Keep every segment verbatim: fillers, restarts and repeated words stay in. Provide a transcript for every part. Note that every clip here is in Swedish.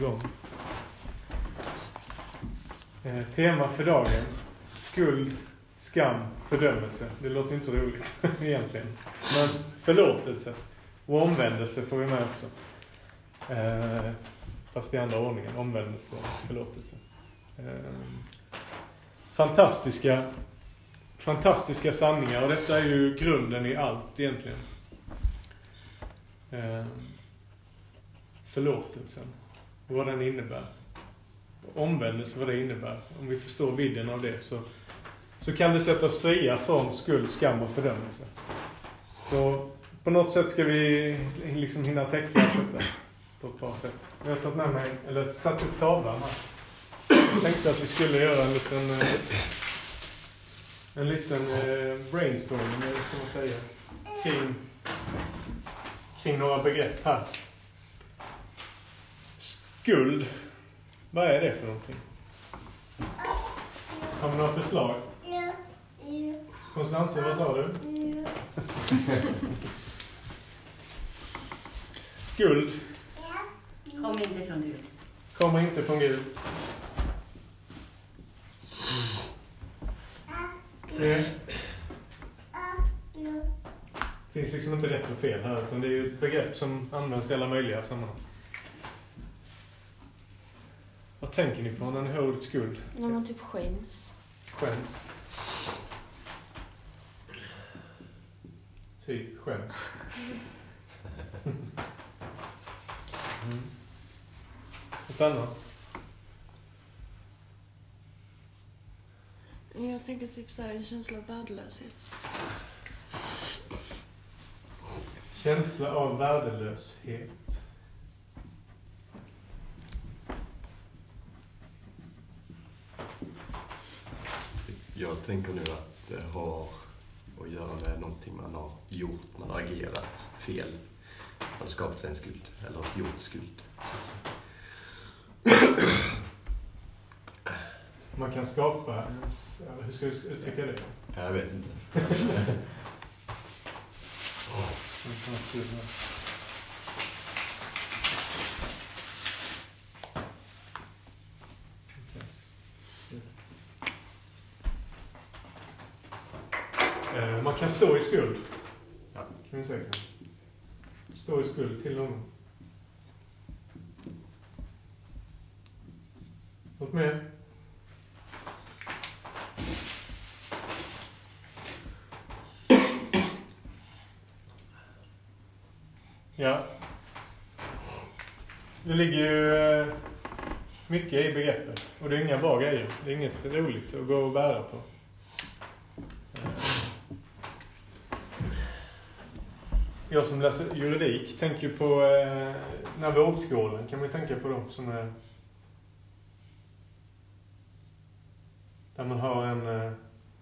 Eh, tema för dagen: skuld, skam, fördömelse. Det låter inte så roligt egentligen. Men förlåtelse och omvändelse får vi med också. Eh, fast i andra ordningen. Omvändelse och förlåtelse. Eh, fantastiska, fantastiska sanningar. Och detta är ju grunden i allt egentligen. Eh, förlåtelsen. Vad den innebär. Omvändelse, vad det innebär. Om vi förstår vidden av det så, så kan det sätta oss fria från skuld, skam och fördömelse. Så på något sätt ska vi liksom hinna täcka detta på ett bra sätt. Jag har tagit med mig, eller satt upp tavlan här. Jag tänkte att vi skulle göra en liten en liten brainstorming, eller ska man säga, kring, kring några begrepp här. Skuld. Vad är det för någonting? Har du några förslag? Ja. Ja. Konstanze, vad sa du? Ja. Skuld. Kommer inte från Gud. Kommer inte från Gud. Det finns liksom inte rätt och fel här, utan det är ju ett begrepp som används i alla möjliga sammanhang. Vad tänker ni på när ni hör ordet skuld? När man typ skäms. Skäms. Typ skäms. Mm. Ett annat? Jag tänker typ så här, en känsla av värdelöshet. Känsla av värdelöshet. Jag tänker nu att det har att göra med någonting man har gjort, man har agerat fel. Man har skapat sig en skuld, eller gjort skuld. Så att säga. Man kan skapa, hur ska du uttrycka det? Jag vet inte. Man kan stå i skuld. Ja. Kan vi säga. Stå i skuld till någon. Något mer? Ja. Det ligger ju mycket i begreppet. Och det är inga bra grejer. Det är inget roligt att gå och bära på. Jag som läser juridik tänker på eh, när vågskålen, kan man tänka på dem som är där man har en eh,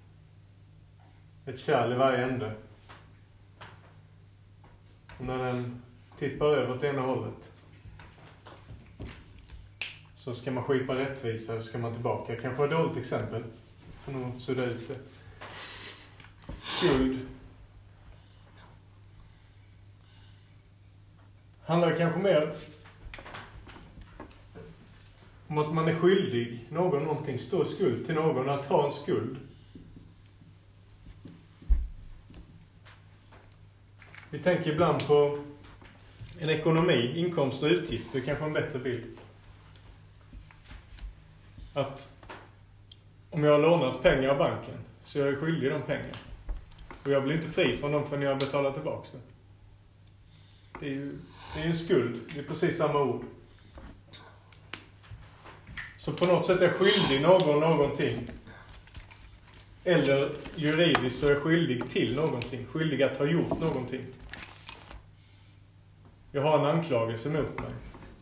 ett kärl i varje ände. Och när den tippar över åt ena hållet så ska man skipa rättvisa och ska man tillbaka. Kanske ett dåligt exempel. För nog sudda ut det. Skuld. Handlar det kanske mer om att man är skyldig någon någonting, står skuld till någon, att ha en skuld. Vi tänker ibland på en ekonomi, inkomst och utgifter, kanske en bättre bild. Att om jag har lånat pengar av banken så jag är skyldig de pengarna. Och jag blir inte fri från dem förrän jag har betalat tillbaka det. Det är ju det är en skuld. Det är precis samma ord. Så på något sätt är jag skyldig någon någonting. Eller juridiskt så är jag skyldig till någonting. Skyldig att ha gjort någonting. Jag har en anklagelse mot mig.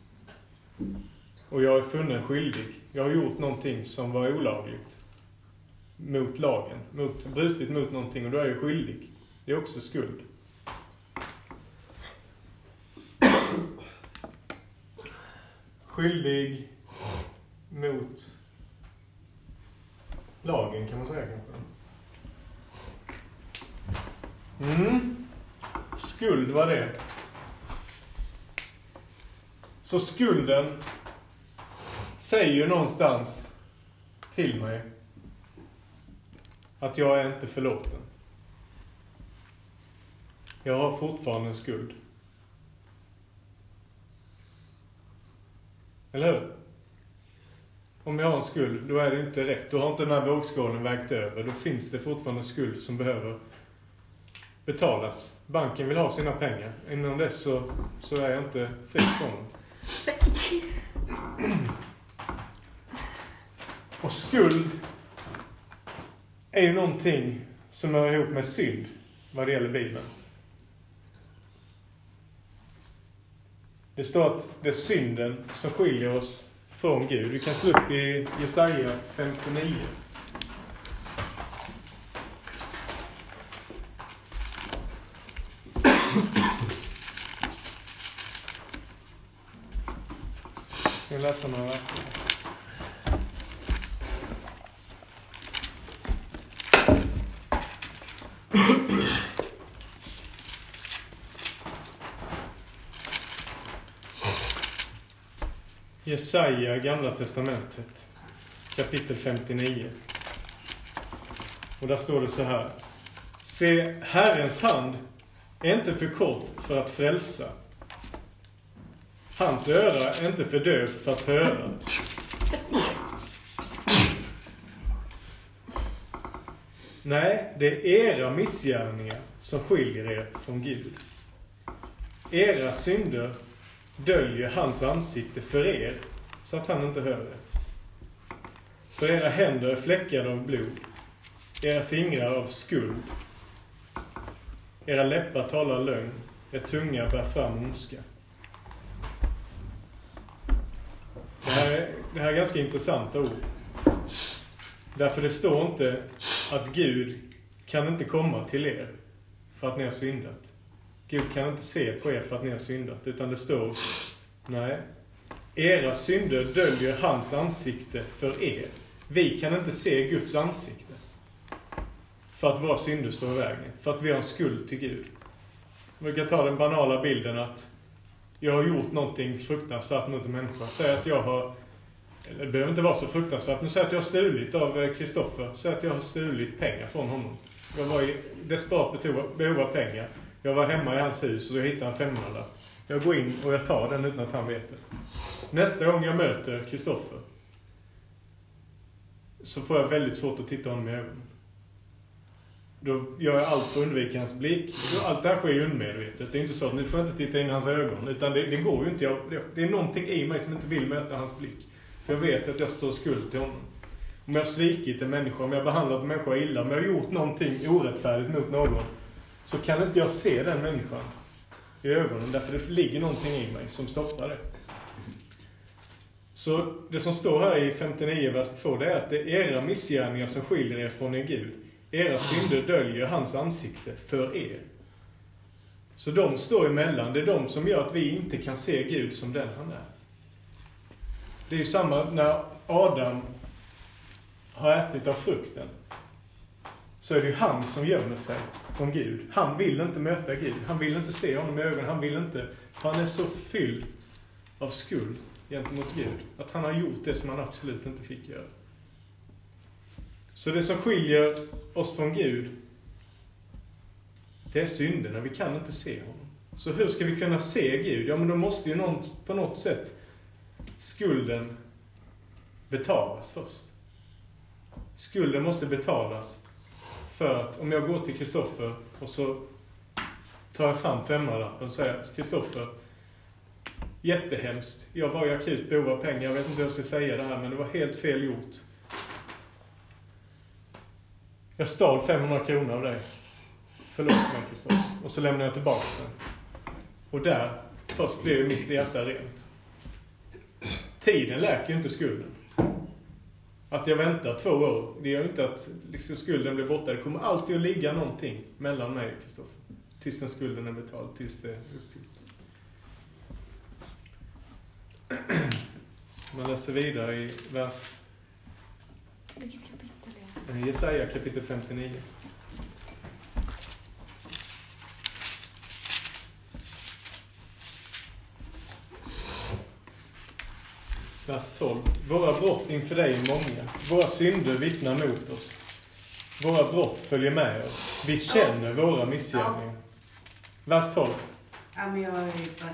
Och jag är funnen skyldig. Jag har gjort någonting som var olagligt. Mot lagen. Mot, brutit mot någonting och då är jag skyldig. Det är också skuld. Skyldig mot lagen kan man säga kanske. Mm. Skuld var det. Så skulden säger ju någonstans till mig att jag är inte förlåten. Jag har fortfarande en skuld. Eller hur? Om jag har en skuld, då är det inte rätt. Då har inte den här vågskålen vägt över. Då finns det fortfarande en skuld som behöver betalas. Banken vill ha sina pengar. Innan dess så, så är jag inte fri från dem. Och skuld är ju någonting som hör ihop med synd vad det gäller Bibeln. Det står att det är synden som skiljer oss från Gud. Du kan slå upp i Jesaja femtionio. Jag läser några verser. Jesaja, Gamla testamentet, kapitel femtionio. Och där står det så här. Se, Herrens hand är inte för kort för att frälsa. Hans öra är inte för döv för att höra. Nej, det är era missgärningar som skiljer er från Gud. Era synder döljer hans ansikte för er så att han inte hör er. För era händer är fläckade av blod, era fingrar av skuld. Era läppar talar lögn, er tunga bär fram ondska. Det här, är, det här är ganska intressanta ord. Därför det står inte att Gud kan inte komma till er för att ni har syndat. Gud kan inte se på er för att ni har syndat. Utan det står, nej, era synder döljer hans ansikte för er. Vi kan inte se Guds ansikte. För att våra synder står i vägen. För att vi har en skuld till Gud. Vi kan ta den banala bilden att jag har gjort någonting fruktansvärt mot en människa. Säg att jag har, eller det behöver inte vara så fruktansvärt, men säg att jag har stulit av Kristoffer. Säg att jag har stulit pengar från honom. Jag var i desperat behov av pengar. Jag var hemma i hans hus och jag hittade en femhundralapp. Jag går in och jag tar den utan att han vet det. Nästa gång jag möter Kristoffer så får jag väldigt svårt att titta honom i ögonen. Då gör jag allt för att undvika hans blick. Allt det här sker ju undermedvetet. Det är inte så att nu får jag inte titta in i hans ögon. Utan det, det går ju inte. Jag, det är någonting i mig som inte vill möta hans blick. För jag vet att jag står skuld till honom. Om jag har svikit en människa, om jag har behandlat en människa illa, om jag har gjort någonting orättfärdigt mot någon, så kan inte jag se den människan i ögonen. Därför det ligger någonting i mig som stoppar det. Så det som står här i femtionio vers två, det är att det är era missgärningar som skiljer er från er Gud. Era synder döljer hans ansikte för er. Så de står emellan. Det är de som gör att vi inte kan se Gud som den han är. Det är ju samma när Adam har ätit av frukten. Så är det ju han som gömmer sig från Gud. Han vill inte möta Gud. Han vill inte se honom i ögonen. Han vill inte. Han är så fylld av skuld gentemot Gud. Att han har gjort det som han absolut inte fick göra. Så det som skiljer oss från Gud, det är synderna. Vi kan inte se honom. Så hur ska vi kunna se Gud? Ja, men då måste ju någon, på något sätt skulden betalas först. Skulden måste betalas för att om jag går till Kristoffer och så tar jag fram femhundralappen och säger Kristoffer, jättehemskt. Jag var i akut behov av pengar. Jag vet inte hur jag ska säga det här, men det var helt fel gjort. Jag stal femhundra kronor av dig. Förlåt mig, Kristoffer. Och så lämnar jag tillbaka den. Och där först blir mitt hjärta rent. Tiden läker ju inte skulden. Att jag väntar två år, det gör inte att liksom skulden blir borta. Det kommer alltid att ligga någonting mellan mig och Kristoffer. Tills den skulden är betald, tills det är uppgjort. Man läser vidare i vers... Vilket kapitel är det? Jesaja kapitel femtionio. Vers tolv. Våra brott inför dig är många. Våra synder vittnar mot oss. Våra brott följer med oss. Vi känner våra missgärningar. Vers tolv. Ja, men jag är bara...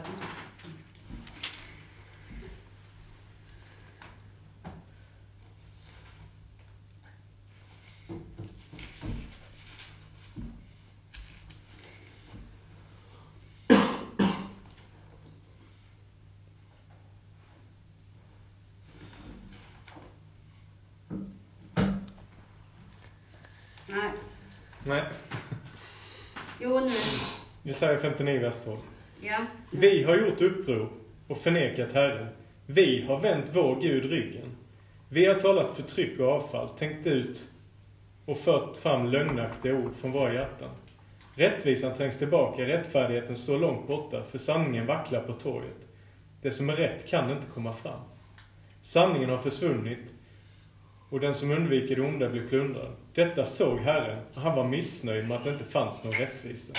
Nej. Nej. Jo, nu. Jesaja femtionio, vers tolv. Ja. Vi har gjort uppror och förnekat Herren. Vi har vänt vår Gud ryggen. Vi har talat förtryck och avfall, tänkt ut och fört fram lögnaktiga ord från våra hjärtan. Rättvisan trängs tillbaka, rättfärdigheten står långt borta, för sanningen vacklar på torget. Det som är rätt kan inte komma fram. Sanningen har försvunnit och den som undviker det onda blir plundrad. Detta såg Herren och han var missnöjd med att det inte fanns någon rättvisa.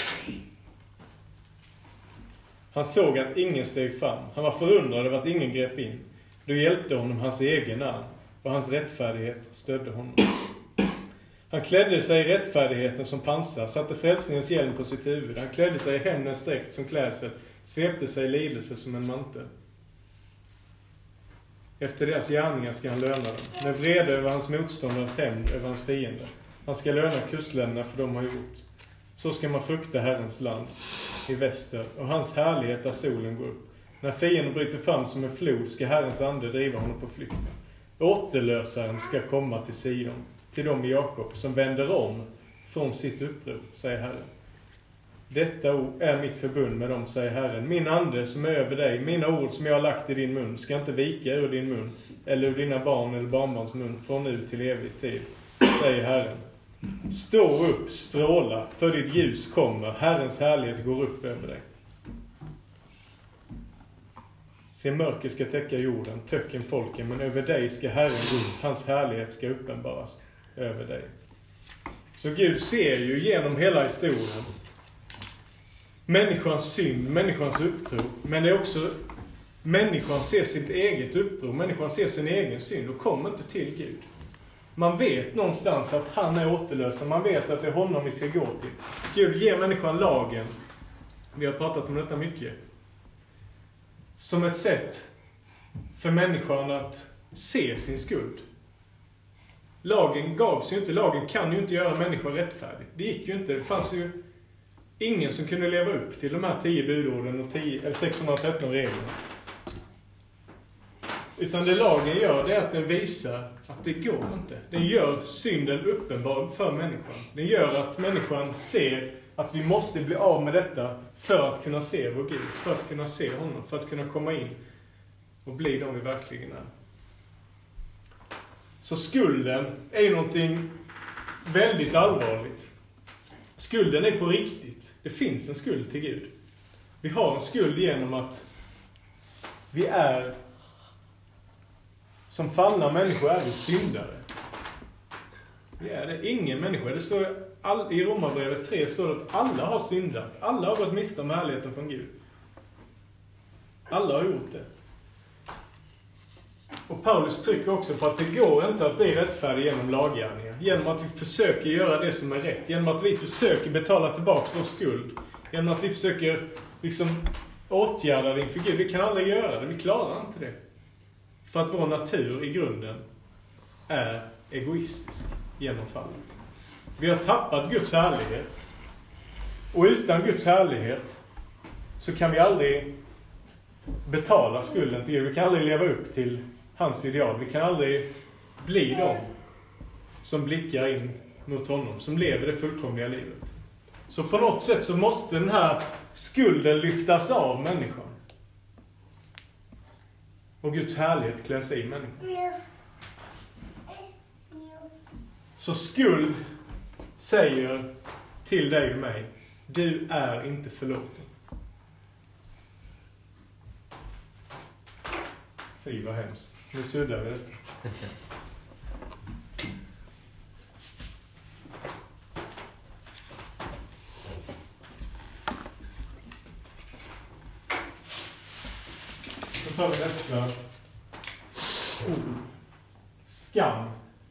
Han såg att ingen steg fram. Han var förundrad över att ingen grep in. Då hjälpte honom hans egen namn och hans rättfärdighet stödde honom. Han klädde sig i rättfärdigheten som pansar, satte frälsningens hjälm på sitt huvud. Han klädde sig i hämndens dräkt som klädsel, svepte sig i lidelse som en mantel. Efter deras gärningar ska han löna dem, med vrede över hans motståndares hämnd över hans fiender. Han ska löna kustländerna för de har gjort. Så ska man frukta Herrens land i väster och hans härlighet där solen går upp. När fienden bryter fram som en flod ska Herrens ande driva honom på flykten. Återlösaren ska komma till Sion, till dem i Jakob som vänder om från sitt uppror, säger Herren. Detta är mitt förbund med dem, säger Herren. Min ande som är över dig, mina ord som jag har lagt i din mun, ska inte vika ur din mun, eller ur dina barn eller barnbarns mun, från nu till evig tid, säger Herren. Stå upp, stråla, för ditt ljus kommer, Herrens härlighet går upp över dig. Se, mörker ska täcka jorden, töcken folken, men över dig ska Herren gå upp, hans härlighet ska uppenbaras över dig. Så Gud ser ju genom hela historien människans synd, människans uppror, men det är också människan ser sitt eget uppror, människan ser sin egen synd och kommer inte till Gud. Man vet någonstans att han är återlösare, man vet att det är honom vi ska gå till. Gud ger människan lagen, vi har pratat om detta mycket, som ett sätt för människan att se sin skuld. Lagen gavs ju inte, lagen kan ju inte göra människan rättfärdig. Det gick ju inte, det fanns ju ingen som kunde leva upp till de här tio budorden och tio, eller sexhundratretton reglerna. Utan det lagen gör, det är att den visar att det går inte. Den gör synden uppenbar för människan. Den gör att människan ser att vi måste bli av med detta för att kunna se vår Gud, för att kunna se honom, för att kunna komma in och bli de vi verkligen är. Så skulden är ju någonting väldigt allvarligt. Skulden är på riktigt. Det finns en skuld till Gud. Vi har en skuld genom att vi är, som fallna människor är vi syndare. Vi är det. Ingen människa. Det står all, i Romarbrevet tre står det att alla har syndat. Alla har gått miste om härligheten från Gud. Alla har gjort det. Och Paulus trycker också på att det går inte att bli rättfärdig genom laggärningar. Genom att vi försöker göra det som är rätt. Genom att vi försöker betala tillbaka vår skuld. Genom att vi försöker liksom åtgärda det inför Gud. Vi kan aldrig göra det. Vi klarar inte det. För att vår natur i grunden är egoistisk genom fallet. Vi har tappat Guds härlighet. Och utan Guds härlighet så kan vi aldrig betala skulden till Gud. Vi kan aldrig leva upp till hans ideal. Vi kan aldrig bli de som blickar in mot honom, som lever det fullkomliga livet. Så på något sätt så måste den här skulden lyftas av människan. Och Guds härlighet klär sig i människan. Så skuld säger till dig och mig: du är inte förlåten. Fy vad hemskt. Nu suddar vi det. Då tar vi nästa Oh. Skam.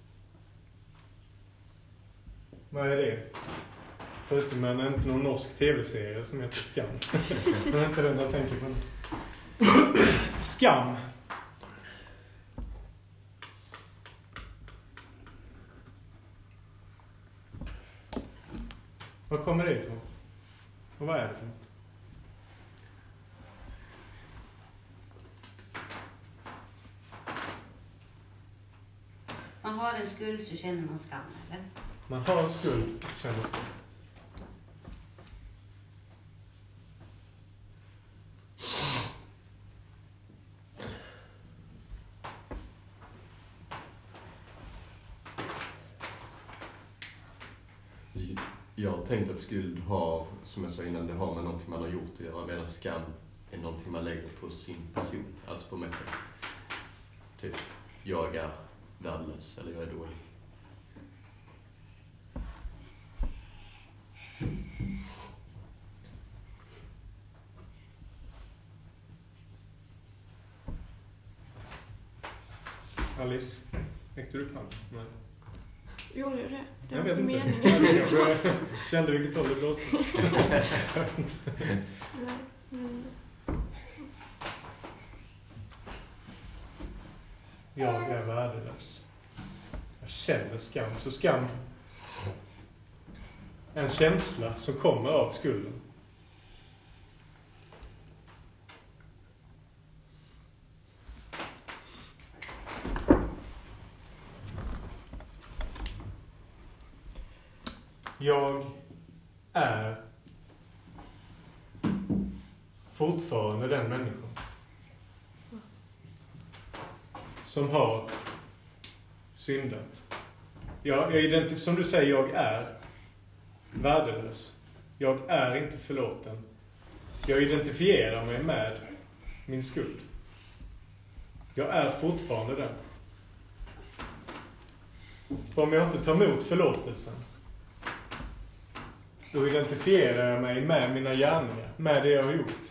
Vad är det? Förutom en, inte någon norsk tv-serie som heter Skam. Det är inte den jag tänker på. Skam. Vad kommer det ifrån? Och vad är det för något? Man har en skuld så känner man skam, eller? Man har en skuld och känner skam. Jag har tänkt att skuld har, som jag sa innan, det har med någonting man har gjort att göra, medan skam är någonting man lägger på sin person, alltså på mig själv. Typ, jag är värdelös eller jag är dålig. Alice, räckte du upp handen? Nej. Gjorde jag det? Det Jag var vet inte inte. meningen. Jag kände vilket håll det blåste. Nej, men... Jag är värdelös. Jag känner skam. Så skam är en känsla som kommer av skulden. Jag är fortfarande den människan som har syndat. Jag, jag identif- som du säger, jag är värdelös. Jag är inte förlåten. Jag identifierar mig med min skuld. Jag är fortfarande den. För om jag inte tar emot förlåtelsen, då identifierar jag mig med mina gärningar, med det jag har gjort.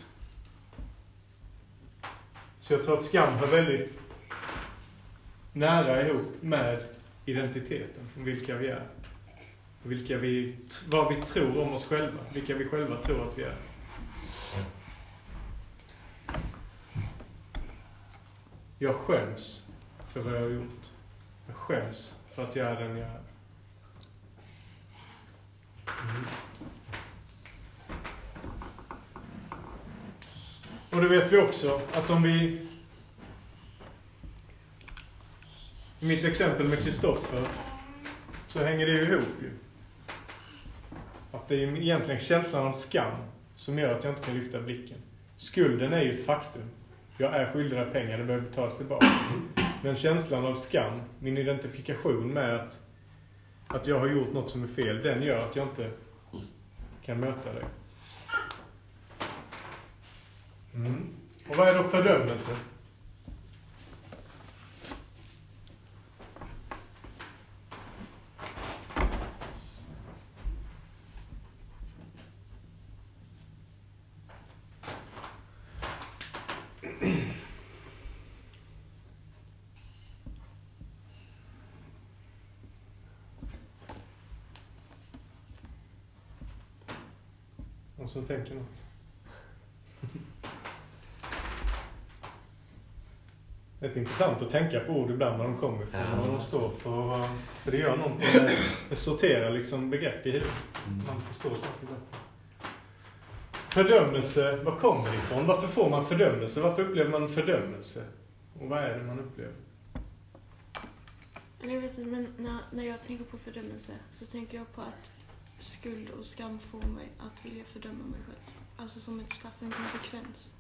Så jag tror att skam har väldigt nära ihop med identiteten, om vilka vi är. Vilka vi, vad vi tror om oss själva, vilka vi själva tror att vi är. Jag skäms för vad jag har gjort. Jag skäms för att jag är den jag är. Mm. Och det vet vi också att om vi, i mitt exempel med Kristoffer, så hänger det ju ihop ju. Att det är egentligen känslan av skam som gör att jag inte kan lyfta blicken. Skulden är ju ett faktum. Jag är skyldig av pengar, det behöver betalas tillbaka. Men känslan av skam, min identifikation med att, att jag har gjort något som är fel, den gör att jag inte kan möta det. Mm. Och vad är då fördömelse? Och så tänker något. Det är intressant att tänka på ord ibland när de kommer ifrån, ja. Vad de står för. För det gör någonting, det sorterar liksom begrepp i huvudet. Man förstår saker bättre. Fördömelse, var kommer det ifrån? Varför får man fördömelse? Varför upplever man fördömelse? Och vad är det man upplever? Jag vet inte, men när, när jag tänker på fördömelse så tänker jag på att skuld och skam får mig att vilja fördöma mig själv. Alltså som ett straff, en konsekvens.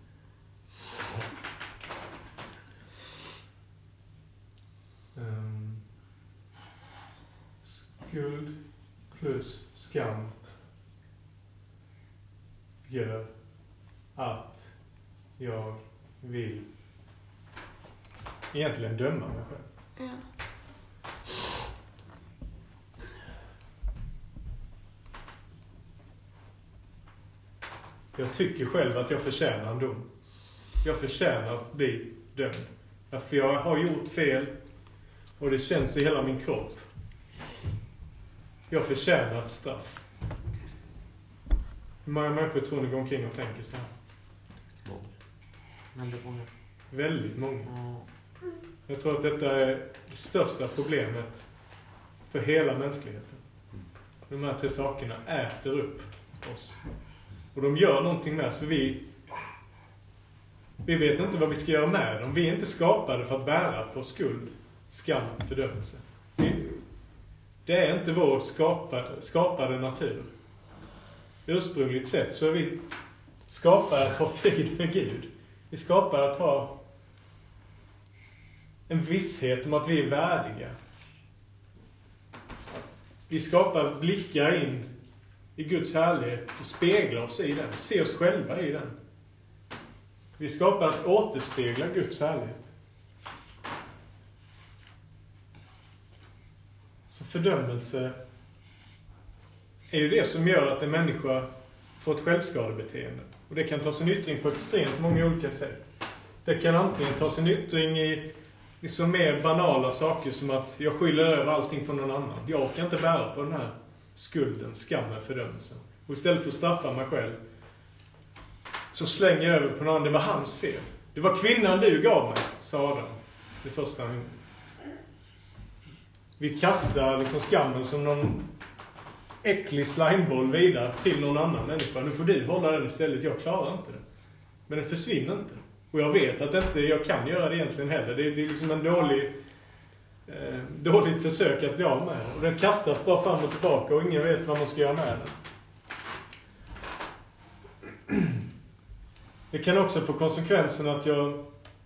Um, skuld plus skam gör att jag vill egentligen döma mig själv. Ja. Jag tycker själv att jag förtjänar en dom. Jag förtjänar att bli dömd. För jag har gjort fel och det känns i hela min kropp. Jag förtjänar ett straff. Hur många människor tror ni går omkring och tänker så här? Många. Väldigt många. Väldigt många. Mm. Jag tror att detta är det största problemet för hela mänskligheten. De här tre sakerna äter upp oss. Och de gör någonting med oss, för vi vi vet inte vad vi ska göra med dem. Vi är inte skapade för att bära på skuld, skam, fördömelse. Vi, det är inte vår skapa, skapade natur. Ursprungligt sett så är vi skapade att ha frid med Gud. Vi skapade att ha en visshet om att vi är värdiga. Vi skapar blickar in i Guds härlighet och speglar oss i den. Se oss själva i den. Vi skapar att återspegla Guds härlighet. Så fördömelse är ju det som gör att en människa får ett självskadebeteende. Och det kan ta sin yttring på extremt många olika sätt. Det kan antingen ta sin yttring i liksom mer banala saker som att jag skyller över allting på någon annan. Jag kan inte bära på den här skulden, skammen, fördömelsen. Och istället för att straffa mig själv så slänger jag över på någon. Det var hans fel. Det var kvinnan du gav mig, sa Adam. Det första han gjorde. Vi kastar liksom skammen som någon äcklig slimeboll vidare till någon annan människa. Nu får du hålla den istället. Jag klarar inte det. Men den försvinner inte. Och jag vet att inte jag kan göra det egentligen heller. Det är, det är liksom en dålig eh, dåligt försök att bli av med den. Och den kastas bara fram och tillbaka och ingen vet vad man ska göra med den. Det kan också få konsekvensen att jag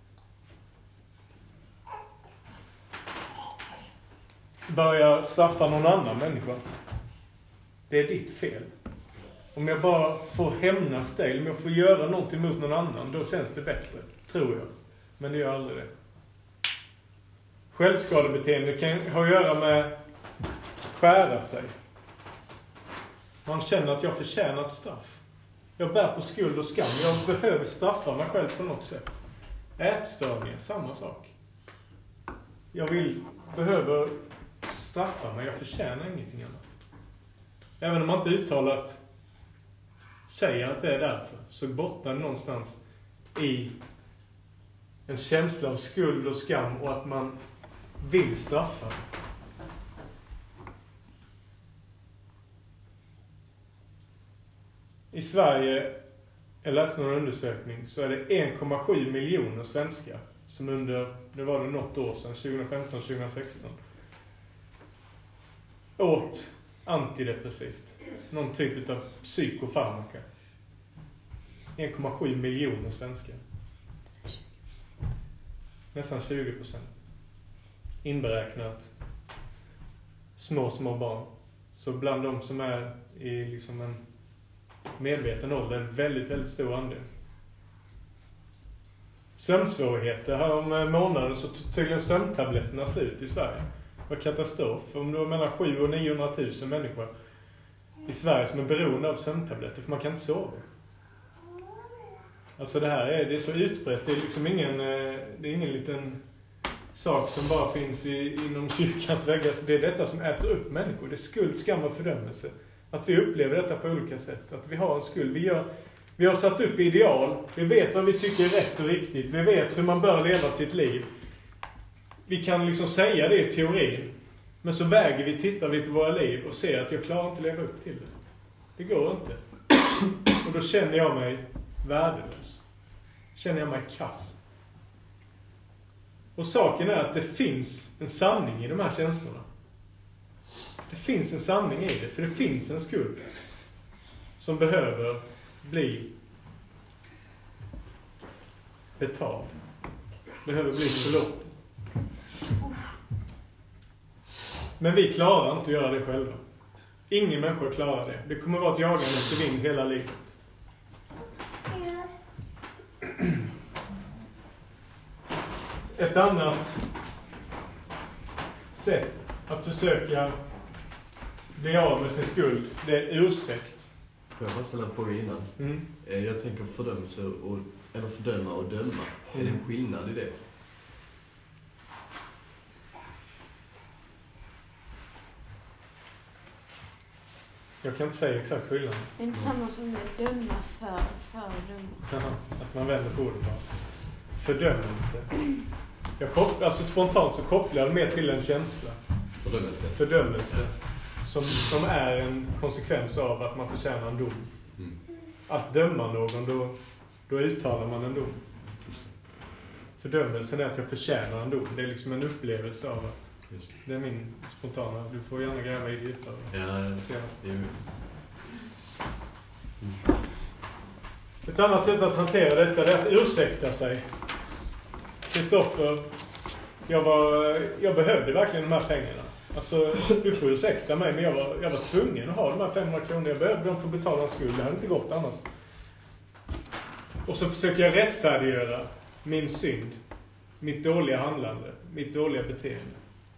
börjar straffa någon annan människa. Det är ditt fel. Om jag bara får hämnas dig, om jag får göra någonting mot någon annan, då känns det bättre, tror jag. Men det gör aldrig det. Självskadebeteende kan ha att göra med skära sig. Man känner att jag förtjänar ett straff. Jag bär på skuld och skam. Jag behöver straffa mig själv på något sätt. Ätstörningar, samma sak. Jag vill, behöver straffa mig. Jag förtjänar ingenting annat. Även om man inte uttalat säger att det är därför, så bottnar det någonstans i en känsla av skuld och skam och att man vill straffa. I Sverige, jag läste någon undersökning, så är det en komma sju miljoner svenskar som under, det var det något år sedan, tjugo femton tjugo sexton, åt antidepressivt. Någon typ av psykofarmaka. en komma sju miljoner svenskar. Nästan tjugo procent. Inberäknat små, små barn. Så bland de som är i liksom en medveten ålder, en väldigt, väldigt stor andel. Sömnsvårigheter. Här om månaden så tydligen sömntabletterna slut i Sverige. Det var katastrof. Om det var mellan sju och niohundratusen människor i Sverige som är beroende av sömntabletter, för man kan inte sova. Alltså det här är, det är så utbrett. Det är liksom ingen, det är ingen liten sak som bara finns i, inom kyrkans väggar. Så det är detta som äter upp människor. Det är skuld, skam och fördömelse. Att vi upplever detta på olika sätt. Att vi har en skuld. Vi, gör, vi har satt upp ideal. Vi vet vad vi tycker är rätt och riktigt. Vi vet hur man bör leva sitt liv. Vi kan liksom säga det i teorin. Men så väger vi, tittar vi på våra liv och ser att jag klarar inte leva upp till det. Det går inte. Och då känner jag mig värdelös. Känner jag mig kass. Och saken är att det finns en sanning i de här känslorna. Det finns en sanning i det. För det finns en skuld som behöver bli betald. Behöver bli förlåten. Men vi klarar inte att göra det själva. Ingen människa klarar det. Det kommer att vara ett jagande efter vind hela livet. Ett annat sätt att försöka bli av med sin skuld, det är ursäkt. Får jag bara ställa en fråga innan? Mm. Jag tänker fördömelse och, eller fördöma och döma. Mm. Är det en skillnad i det? Jag kan inte säga exakt skillnaden. Det är inte samma som det döma för, för döma. Att man vänder på det bara. Fördömelse. Jag kopplar, alltså spontant så kopplar jag mer till en känsla. Fördömelse. Fördömelse. Som, som är en konsekvens av att man förtjänar en dom. Mm. Att döma någon, då, då uttalar man en dom. Fördömelsen är att jag förtjänar en dom. Det är liksom en upplevelse av att Just det är min spontana. Du får gärna gräva i det djupare. Ja, det är ju... Ett annat sätt att hantera detta är att ursäkta sig. Kristoffer, jag, var, jag behövde verkligen de här pengarna. Alltså, du får ursäkta mig, men jag var, jag var tvungen att ha de här femhundra kronor. Jag behövde dem för att betala en skuld. Det hade inte gått annars. Och så försöker jag rättfärdiggöra min synd. Mitt dåliga handlande. Mitt dåliga beteende.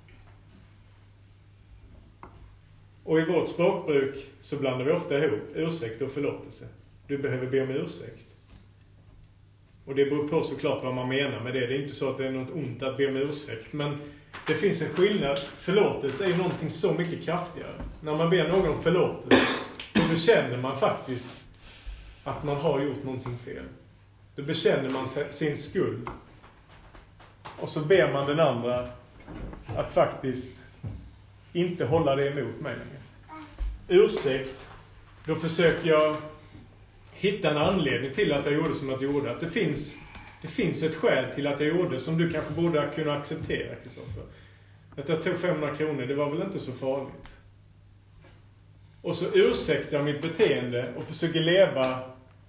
Och i vårt språkbruk så blandar vi ofta ihop ursäkt och förlåtelse. Du behöver be om ursäkt. Och det beror på såklart vad man menar med det. Det är inte så att det är något ont att be om ursäkt. Men det finns en skillnad. Förlåtelse är någonting så mycket kraftigare. När man ber någon om förlåtelse, då bekänner man faktiskt att man har gjort någonting fel. Då bekänner man sin skuld. Och så ber man den andra att faktiskt inte hålla det emot mig längre. Ursäkt, då försöker jag hitta en anledning till att jag gjorde som jag gjorde. Att det finns, det finns ett skäl till att jag gjorde som du kanske borde kunna acceptera, Kristoffer. Att jag tog femhundra kronor, det var väl inte så farligt. Och så ursäktar jag mitt beteende och försöker leva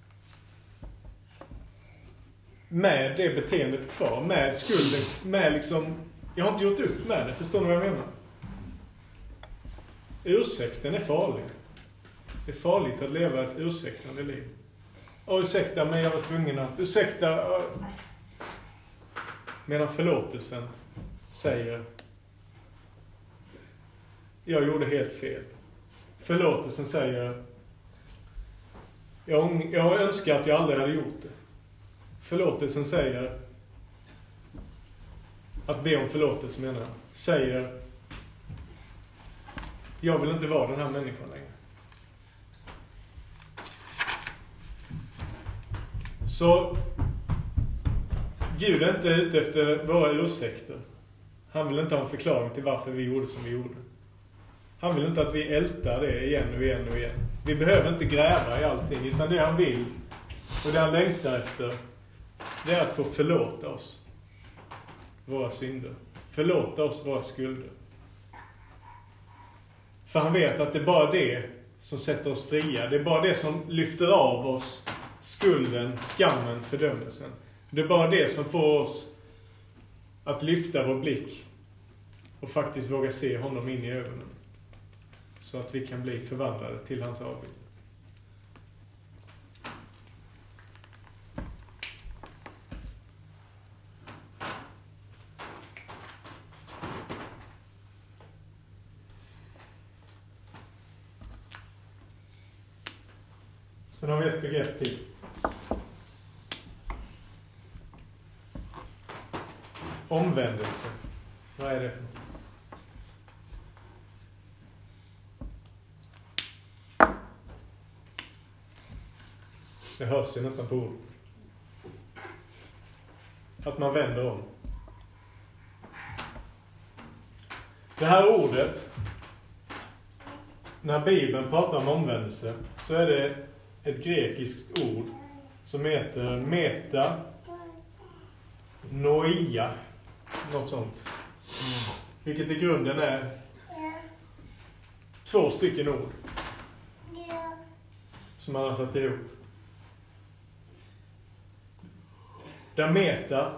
med det beteendet kvar. Med skulden, med liksom... Jag har inte gjort upp med det, förstår ni vad jag menar? Ursäkten är farlig. Det är farligt att leva ett ursäktande liv. Och ursäkta mig, jag var tvungen att... Ursäkta... Medan förlåtelsen säger... Jag gjorde helt fel. Förlåtelsen säger... Jag, jag önskar att jag aldrig hade gjort det. Förlåtelsen säger... Att be om förlåtelse menar jag. Säger... Jag vill inte vara den här människan längre. Så Gud är inte ute efter våra ursäkter. Han vill inte ha en förklaring till varför vi gjorde som vi gjorde. Han vill inte att vi ältar det igen och igen och igen. Vi behöver inte gräva i allting, utan det han vill och det han längtar efter, det är att få förlåta oss våra synder. Förlåta oss våra skulder. För han vet att det är bara det som sätter oss fria. Det är bara det som lyfter av oss skulden, skammen, fördömelsen. Det är bara det som får oss att lyfta vår blick och faktiskt våga se honom in i ögonen. Så att vi kan bli förvandlade till hans avbild. Sen har vi ett begrepp till. Omvändelse. Vad är det för något? Det hörs ju nästan på ordet. Att man vänder om. Det här ordet, när Bibeln pratar om omvändelse, så är det ett grekiskt ord som heter meta, noia, något sånt. Vilket i grunden är två stycken ord som man har satt ihop. Där meta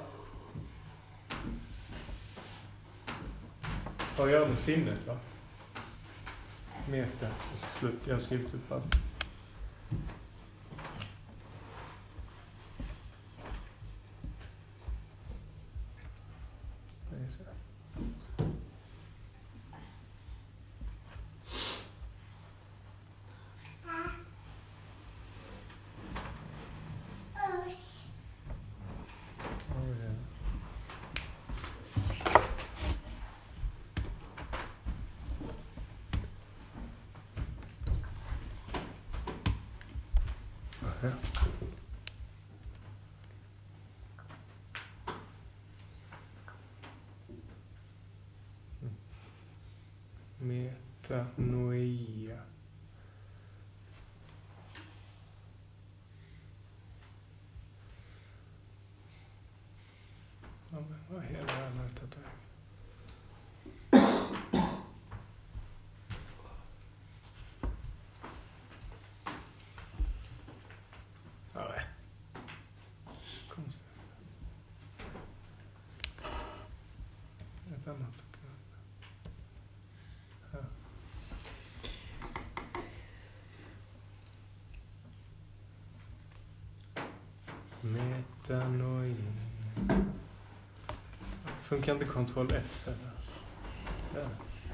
har att göra med sinnet, va? Meta, och så slut, jag har skrivit upp allt. Ja. Metanoia. Ja, men vad hela världen har tagit vägen? Ja, nej. Konstigt. Ett annat dokument. Ja. Metanoia. Funkar inte kontroll F eller? Ja.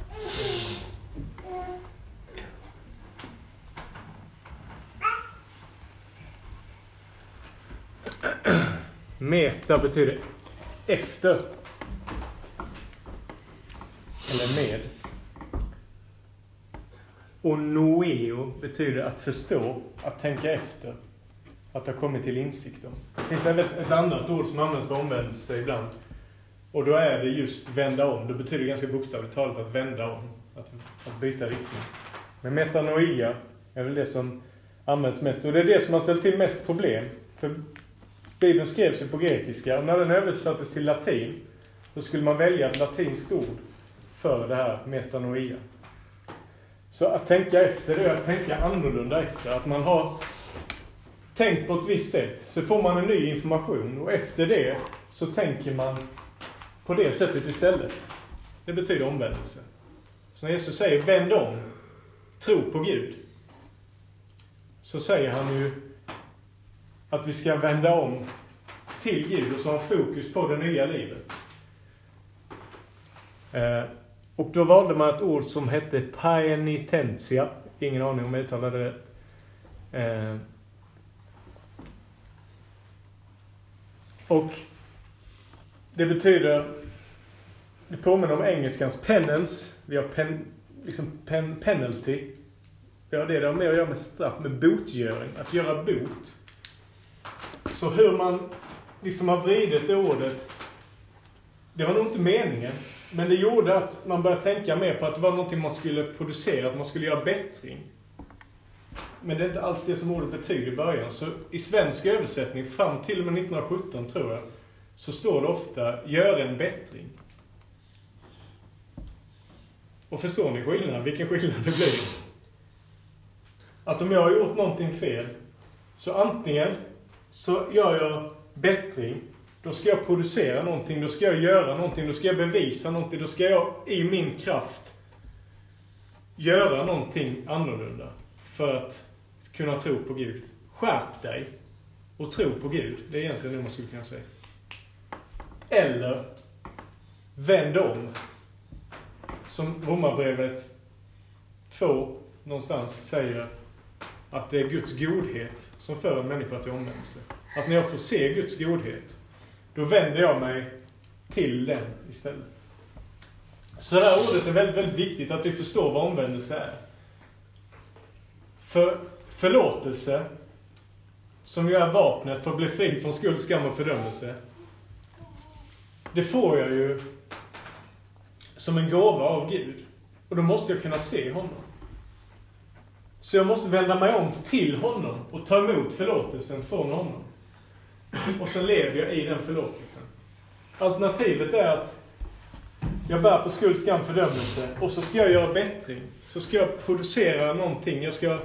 Meta betyder efter. Eller med. Och noeo betyder att förstå, att tänka efter. Att ha kommit till insikt om. Det finns även ett annat ord som används för omvändelse ibland. Och då är det just vända om. Det betyder ganska bokstavligt talat att vända om. Att, att byta riktning. Men metanoia är väl det som används mest. Och det är det som har ställt till mest problem. För Bibeln skrevs ju på grekiska. Och när den översattes till latin, då skulle man välja ett latinskt ord för det här metanoia. Så att tänka efter det är att tänka annorlunda efter. Att man har tänkt på ett visst sätt. Så får man en ny information. Och efter det så tänker man på det sättet istället. Det betyder omvändelse. Så när Jesus säger vänd om, tro på Gud, så säger han ju att vi ska vända om till Gud och så ha fokus på det nya livet. Eh, och då valde man ett ord som hette paenitentia. Ingen aning om jag uttalade det rätt. Eh, och det betyder, det påminner om engelskans penance. Vi har pen, liksom pen, penalty. Ja, det har mer att göra med straff, med botgöring. Att göra bot. Så hur man liksom har vridit det ordet, det var nog inte meningen. Men det gjorde att man började tänka mer på att det var någonting man skulle producera, att man skulle göra bättring. Men det är inte alls det som ordet betyder i början. Så i svensk översättning, fram till och med nittonhundrasjutton tror jag, så står det ofta, gör en bättring. Och förstår ni skillnaden? Vilken skillnad det blir? Att om jag har gjort någonting fel, så antingen så gör jag bättring, då ska jag producera någonting, då ska jag göra någonting, då ska jag bevisa någonting, då ska jag i min kraft göra någonting annorlunda för att kunna tro på Gud. Skärp dig och tro på Gud. Det är egentligen det man skulle kunna säga. Eller vänd om. Som Romarbrevet två någonstans säger att det är Guds godhet som för en människa till omvändelse. Att när jag får se Guds godhet, då vänder jag mig till den istället. Så det här ordet är väldigt, väldigt viktigt att vi förstår vad omvändelse är. För förlåtelse, som ju är vapnet för att bli fri från skuld, skam och fördömelse, det får jag ju som en gåva av Gud. Och då måste jag kunna se honom. Så jag måste vända mig om till honom och ta emot förlåtelsen från honom. Och så lever jag i den förlåtelsen. Alternativet är att jag bär på skuld, skam, fördömelse och så ska jag göra bättring. Så ska jag producera någonting. Jag ska...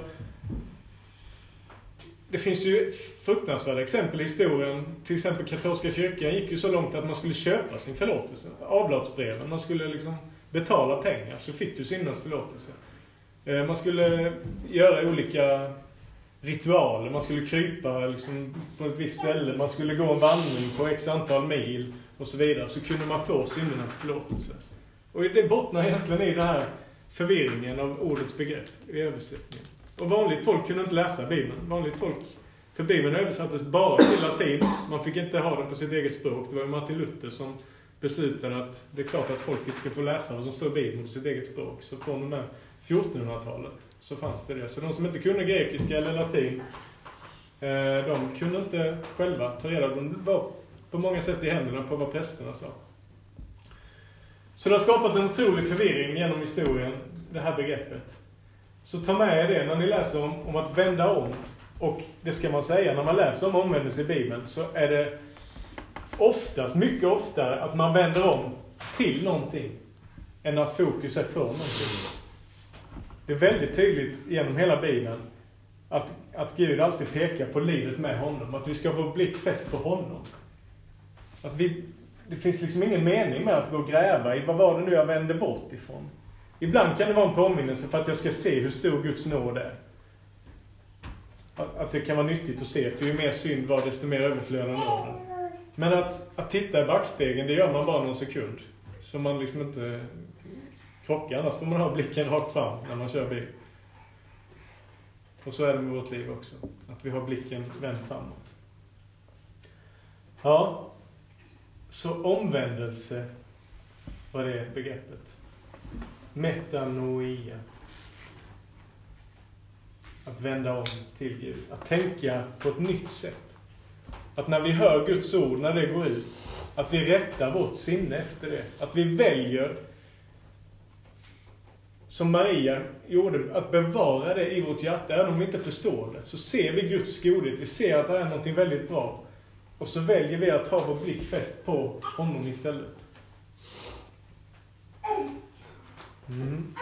Det finns ju fruktansvärda exempel i historien. Till exempel katolska kyrkan gick ju så långt att man skulle köpa sin förlåtelse. Avlatsbreven. Man skulle liksom betala pengar så fick du syndernas förlåtelse. Man skulle göra olika ritualer. Man skulle krypa liksom på ett visst ställe. Man skulle gå en vandring på x antal mil och så vidare. Så kunde man få syndernas förlåtelse. Och det bottnar egentligen i den här förvirringen av ordets begrepp i översättningen. Och vanligt folk kunde inte läsa Bibeln. Vanligt folk, för Bibeln översattes bara till latin. Man fick inte ha den på sitt eget språk. Det var Martin Luther som beslutade att det är klart att folket ska få läsa vad som står i Bibeln på sitt eget språk. Så från och med fjortonhundratalet så fanns det det. Så de som inte kunde grekiska eller latin, De kunde inte själva ta reda på. De var på många sätt i händerna på vad prästerna sa. Så det har skapat en otrolig förvirring genom historien, det här begreppet. Så ta med er det när ni läser om, om att vända om. Och det ska man säga, när man läser om omvändelse i Bibeln så är det oftast, mycket oftare att man vänder om till någonting än att fokus är för någonting. Det är väldigt tydligt genom hela Bibeln att, att Gud alltid pekar på livet med honom. Att vi ska få blick fäst på honom. Att vi, det finns liksom ingen mening med att gå och gräva i vad var det nu jag vände bort ifrån. Ibland kan det vara en påminnelse för att jag ska se hur stor Guds nåd är. Att, att det kan vara nyttigt att se, för ju mer synd var desto mer överflödande nåden. Men att, att titta i backspegeln, det gör man bara någon sekund. Så man liksom inte krockar, annars får man ha blicken rakt fram när man kör bil. Och så är det med vårt liv också. Att vi har blicken vänd framåt. Ja, så omvändelse var det begreppet. Metanoia. Att vända om till Gud. Att tänka på ett nytt sätt. Att när vi hör Guds ord, när det går ut, att vi rättar vårt sinne efter det. Att vi väljer, som Maria gjorde, att bevara det i vårt hjärta. Även om vi inte förstår det, så ser vi Guds godhet. Vi ser att det är något väldigt bra. Och så väljer vi att ta vår blick fäst på honom istället. Mm.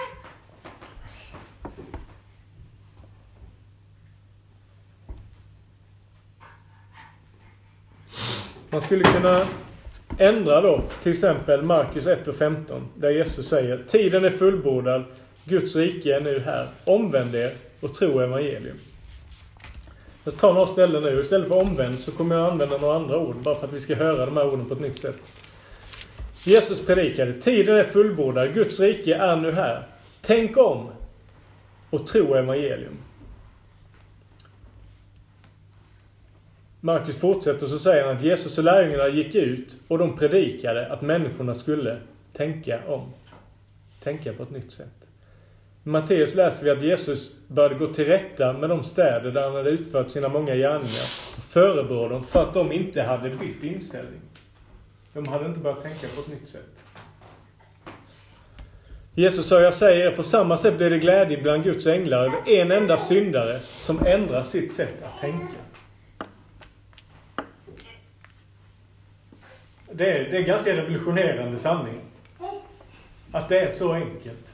Man skulle kunna ändra då, till exempel Markus ett och femton, där Jesus säger: tiden är fullbordad, Guds rike är nu här. Omvänd er och tro evangelium. Jag tar några ställen nu. Istället för omvänd så kommer jag använda några andra ord, bara för att vi ska höra de här orden på ett nytt sätt. Jesus predikade: tiden är fullbordad, Guds rike är nu här. Tänk om och tro evangelium. Markus fortsätter, så säger han att Jesus och lärjungarna gick ut och de predikade att människorna skulle tänka om. Tänka på ett nytt sätt. I Matteus läser vi att Jesus började gå till rätta med de städer där han hade utfört sina många gärningar och förebrår dem för att de inte hade bytt inställning. De hade inte börjat tänka på ett nytt sätt. Jesus sa: jag säger er, på samma sätt blir det glädje bland Guds änglar över en enda syndare som ändrar sitt sätt att tänka. Det är, det är ganska revolutionerande sanning. Att det är så enkelt.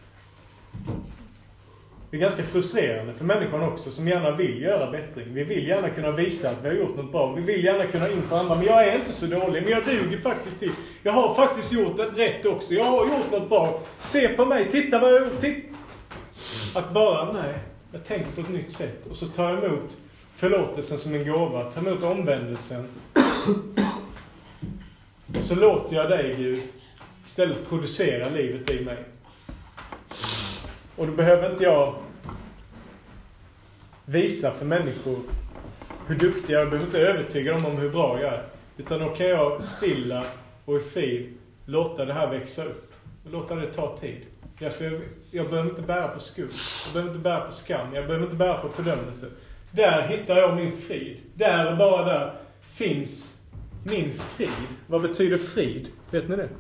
Det är ganska frustrerande för människan också, som gärna vill göra bättring. Vi vill gärna kunna visa att vi har gjort något bra. Vi vill gärna kunna inför andra. Men jag är inte så dålig. Men jag duger faktiskt till. Jag har faktiskt gjort det rätt också. Jag har gjort något bra. Se på mig. Titta vad jag har gjort. Titt. Att bara, nej. Jag tänker på ett nytt sätt. Och så tar jag emot förlåtelsen som en gåva. Tar emot omvändelsen. Och så låter jag dig, Gud, istället producera livet i mig. Och då behöver inte jag visa för människor hur duktig jag är. Jag behöver inte övertyga dem om hur bra jag är. Utan då kan jag stilla och i frid låta det här växa upp. Och låta det ta tid. Därför jag, jag behöver inte bära på skuld. Jag behöver inte bära på skam. Jag behöver inte bära på fördömelse. Där hittar jag min frid. Där och bara där finns min frid. Vad betyder frid? Vet ni det?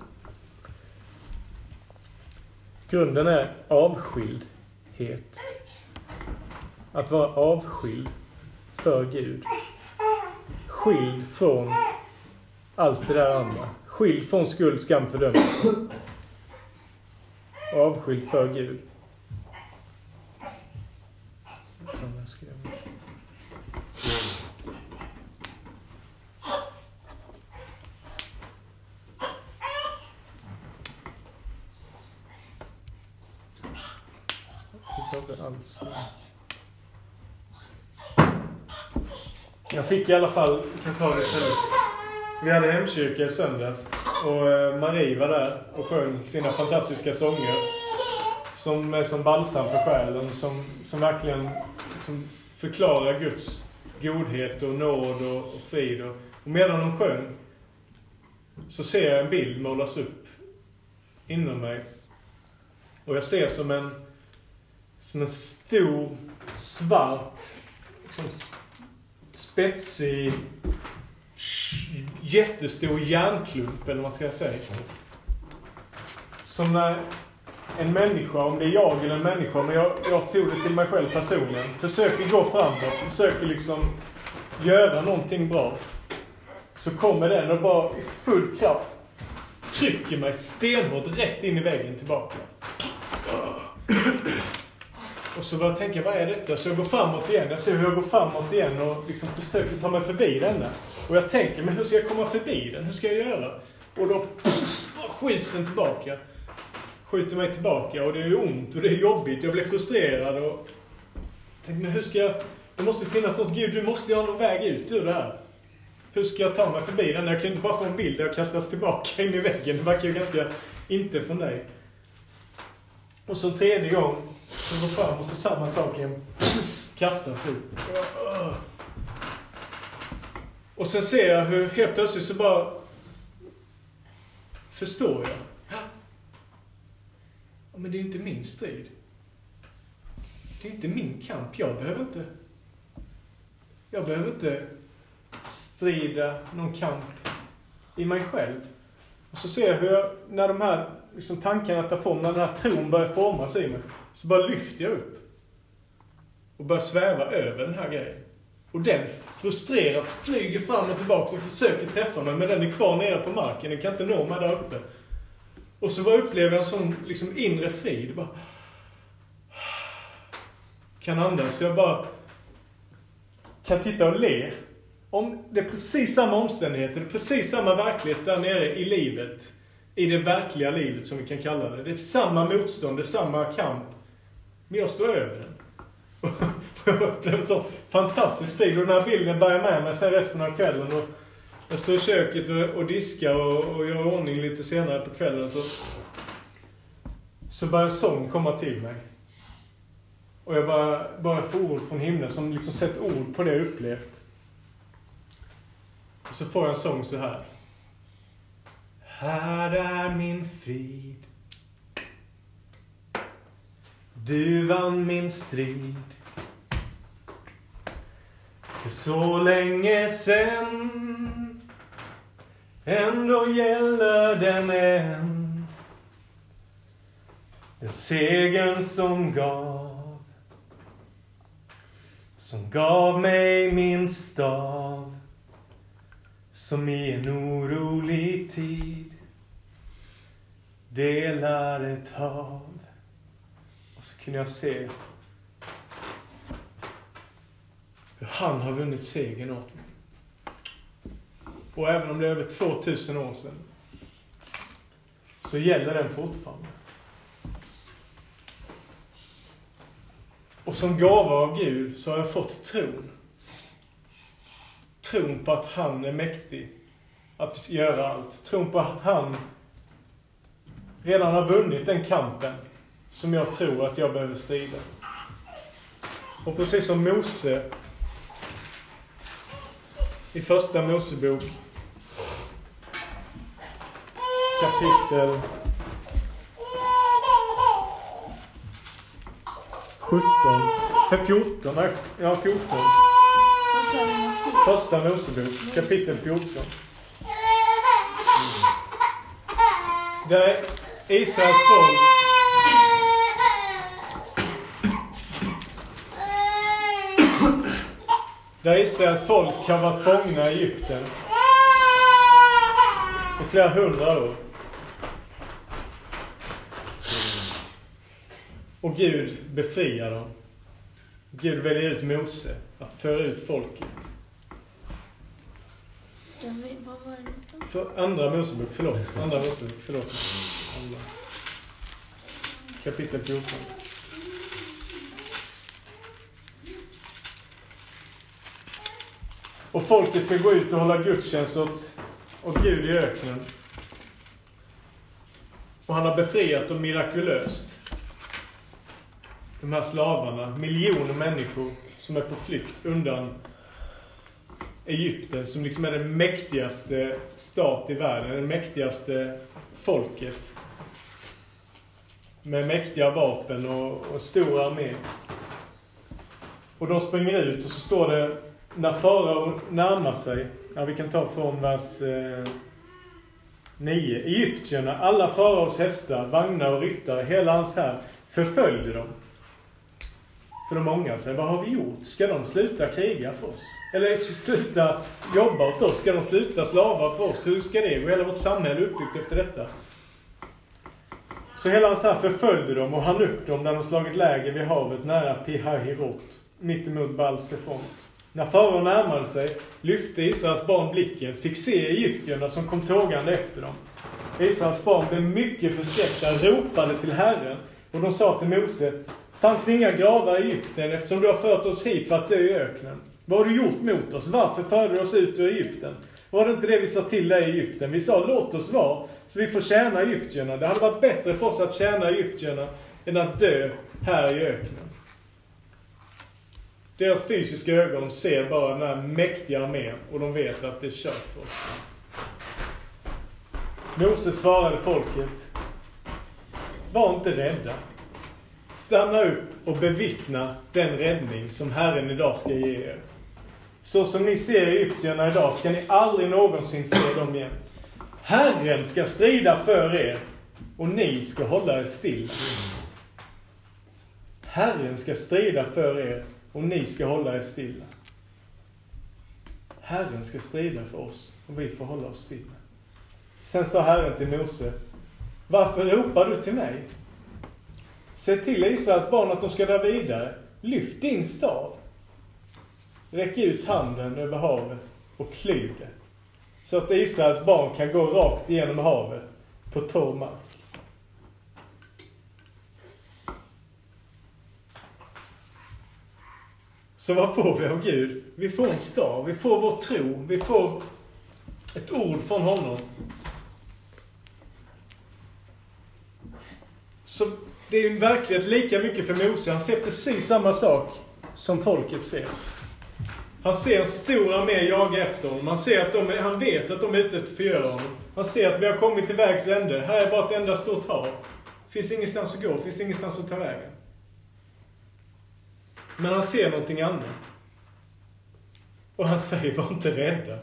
Grunden är avskildhet. Att vara avskild för Gud. Skild från allt det där andra. Skild från skuld, skam, fördömelse. Avskild för Gud. Alls. Jag fick i alla fall, kan ta det istället. Vi hade hemkyrka i söndags och Marie var där och sjöng sina fantastiska sånger som är som balsam för själen, som, som verkligen liksom förklarar Guds godhet och nåd och, och frid. Och, och medan hon sjöng så ser jag en bild målas upp inom mig. Och jag ser som en Som en stor, svart liksom, spetsig, jättestor järnklump, eller vad man ska säga. Som när en människa, om det är jag eller en människa, men jag, jag tog det till mig själv, personen, försöker gå framåt, försöker liksom göra någonting bra, så kommer den och bara i full kraft trycker mig stenhårt rätt in i väggen tillbaka. Och så börjar jag tänka, vad är detta? Så jag går framåt igen. Jag ser hur jag går framåt igen och liksom försöker ta mig förbi denna. Och jag tänker, men hur ska jag komma förbi den? Hur ska jag göra? Och då pff, skjuts den tillbaka. Skjuter mig tillbaka och det är ont och det är jobbigt. Jag blir frustrerad och tänker, men hur ska jag... Det måste finnas något, Gud, du måste ha någon väg ut ur det här. Hur ska jag ta mig förbi den? Jag kan inte bara få en bild där jag kastas tillbaka in i väggen. Det verkar ju ganska inte från dig. Och så tredje gång så går fram och så samma sak igen. Kastas ut. Och sen ser jag hur helt plötsligt så bara förstår jag. Ja, men det är inte min strid. Det är inte min kamp. Jag behöver inte jag behöver inte strida någon kamp i mig själv. Och så ser jag hur jag, när de här liksom, tankarna tar form, när den här tron börjar formas i mig, så bara lyfter jag upp och börjar sväva över den här grejen. Och den frustrerat flyger fram och tillbaka och försöker träffa mig, men den är kvar nere på marken. Den kan inte nå mig där uppe. Och så bara upplever jag en sån liksom, inre frid. Bara kan andas. Så jag bara kan titta och le. Om det är precis samma omständigheter, det är precis samma verklighet där nere i livet, i det verkliga livet som vi kan kalla det. Det är samma motstånd, det är samma kamp. Men jag står över den. Och jag upplever så fantastiskt frid. Och den här bilden bär jag med mig sen resten av kvällen. Och jag står i köket och, och diskar och, och gör ordning lite senare på kvällen. Så, så börjar sång komma till mig. Och jag bara, bara får ord från himlen som liksom sätter ord på det jag upplevt. Och så får jag en sång så här. Här är min frid. Du vann min strid. För så länge sen. Ändå gäller den än. Den segern som gav. Som gav mig min stav. Som i en orolig tid delar ett hav. Och så kunde jag se hur han har vunnit segern åt mig. Och även om det är över tvåtusen år sedan så gäller den fortfarande. Och som gåva av Gud så har jag fått tron. Tron på att han är mäktig att göra allt. Tron på att han redan har vunnit den kampen som jag tror att jag behöver strida. Och precis som Mose i första Mosebok kapitel sjutton, fjorton, nej, ja fjorton. Första Mosebok, kapitel fjorton. Där Israels folk Där Israels folk har varit fångna i Egypten i flera hundra år. Och Gud befriar dem. Gud väljer ut Mose att föra ut folket. Vad var det någonstans? För andra Mosebok, förlåt. Andra Mosebok, förlåt. Andra. Kapitel fjorton. Och folket ska gå ut och hålla gudstjänst åt, åt Gud i öknen. Och han har befriat dem mirakulöst. De här slavarna, miljoner människor som är på flykt undan Egypten, som liksom är den mäktigaste stat i världen, den mäktigaste folket. Med mäktiga vapen och, och stor armé. Och de springer ut och så står det när farao närmar sig, ja, vi kan ta från vers eh, nio. Egyptierna, alla faraos hästar, vagnar och ryttare, hela hans här förföljde dem. För de många säger, vad har vi gjort? Ska de sluta kriga för oss? Eller sluta jobba åt oss? Ska de sluta slava för oss? Hur ska det gå? Hela vårt samhälle är uppbyggt efter detta. Så hela hans här förföljde dem och han upp dem när de slagit läger vid havet nära Pihahirot, mitt emot Baal-Zephon. När farao närmade sig lyfte Israels barn blicken, fick se egyptierna som kom tågande efter dem. Israels barn blev mycket förskräckta, ropade till Herren och de sa till Mose, fanns det inga gravar i Egypten eftersom du har fört oss hit för att dö i öknen? Vad har du gjort mot oss? Varför förde du oss ut ur Egypten? Var det inte det vi sa till dig i Egypten? Vi sa, låt oss vara så vi får tjäna egyptierna. Det hade varit bättre för oss att tjäna egyptierna än att dö här i öknen. Deras fysiska ögon ser bara den här mäktiga armén och de vet att det är kört för oss. Moses svarade folket, var inte rädda. Stanna upp och bevittna den räddning som Herren idag ska ge er. Så som ni ser egyptierna idag ska ni aldrig någonsin se dem igen. Herren ska strida för er och ni ska hålla er stilla. Herren ska strida för er och ni ska hålla er stilla. Herren ska strida för oss och vi får hålla oss stilla. Sen sa Herren till Mose, varför ropar du till mig? Se till Israels barn att de ska dra vidare. Lyft din stav. Räck ut handen över havet och klyv det. Så att Israels barn kan gå rakt igenom havet på torr mark. Så vad får vi av Gud? Vi får en stav, vi får vår tro, vi får ett ord från honom. Så det är ju verkligen lika mycket för Mose. Han ser precis samma sak som folket ser. Han ser en stor armé jaga efter honom. Han, ser att de är, han vet att de är ute efter att förgöra honom. Han ser att vi har kommit till vägs ände. Här är bara ett enda stort hav. Finns ingenstans att gå, finns ingenstans att ta vägen. Men han ser någonting annat. Och han säger, var inte rädda.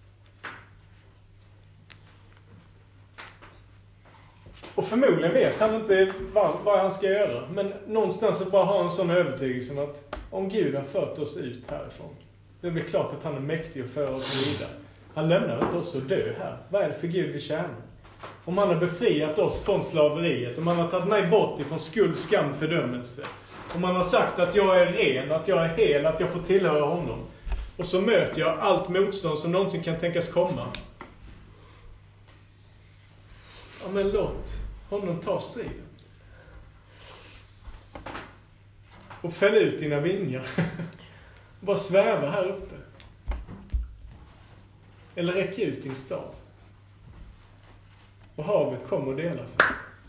Och förmodligen vet han inte vad, vad han ska göra. Men någonstans så bara har en sån övertygelse om att om Gud har fört oss ut härifrån, det blir klart att han är mäktig och för oss vidare. Han lämnar inte oss att dö här. Vad är det för Gud vi tjänar? Om han har befriat oss från slaveriet, om han har tagit mig bort ifrån skuld, skam, fördömelse. Om han har sagt att jag är ren, att jag är hel, att jag får tillhöra honom. Och så möter jag allt motstånd som någonsin kan tänkas komma. Ja, men låt honom ta striden. Och fäll ut dina vingar. Bara sväva här uppe. Eller räck ut din stav. Och havet kommer att dela sig.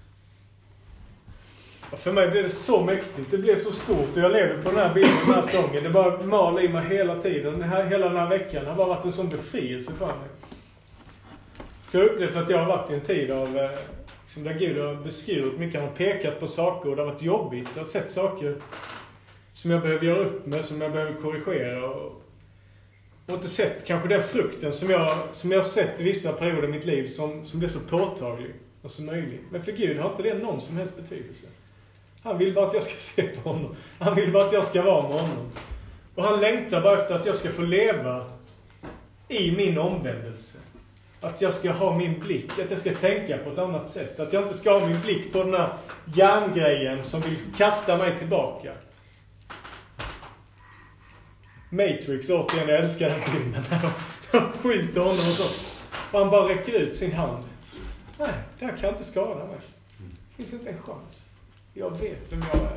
Och för mig blev det så mäktigt. Det blev så stort. Och jag lever på den här bilden, den här sången. Det bara maler i mig hela tiden. Den här, hela den här veckan har bara varit en sån befrielse för mig. Jag har upplevt att jag har varit i en tid av liksom där Gud har beskurit mycket. Han har pekat på saker och det har varit jobbigt. Jag har sett saker som jag behöver göra upp med, som jag behöver korrigera. Och, och inte sett kanske den frukten som jag, som jag har sett i vissa perioder i mitt liv som, som blir så påtaglig och så möjlig. Men för Gud har inte det någon som helst betydelse. Han vill bara att jag ska se på honom. Han vill bara att jag ska vara med honom. Och han längtar bara efter att jag ska få leva i min omvändelse. Att jag ska ha min blick, att jag ska tänka på ett annat sätt. Att jag inte ska ha min blick på den här järngrejen som vill kasta mig tillbaka. Matrix, återigen, jag älskar den filmen. De skjuter honom och så. Och han bara räcker ut sin hand. Nej, det här kan inte skada mig. Det finns inte en chans. Jag vet vem jag är.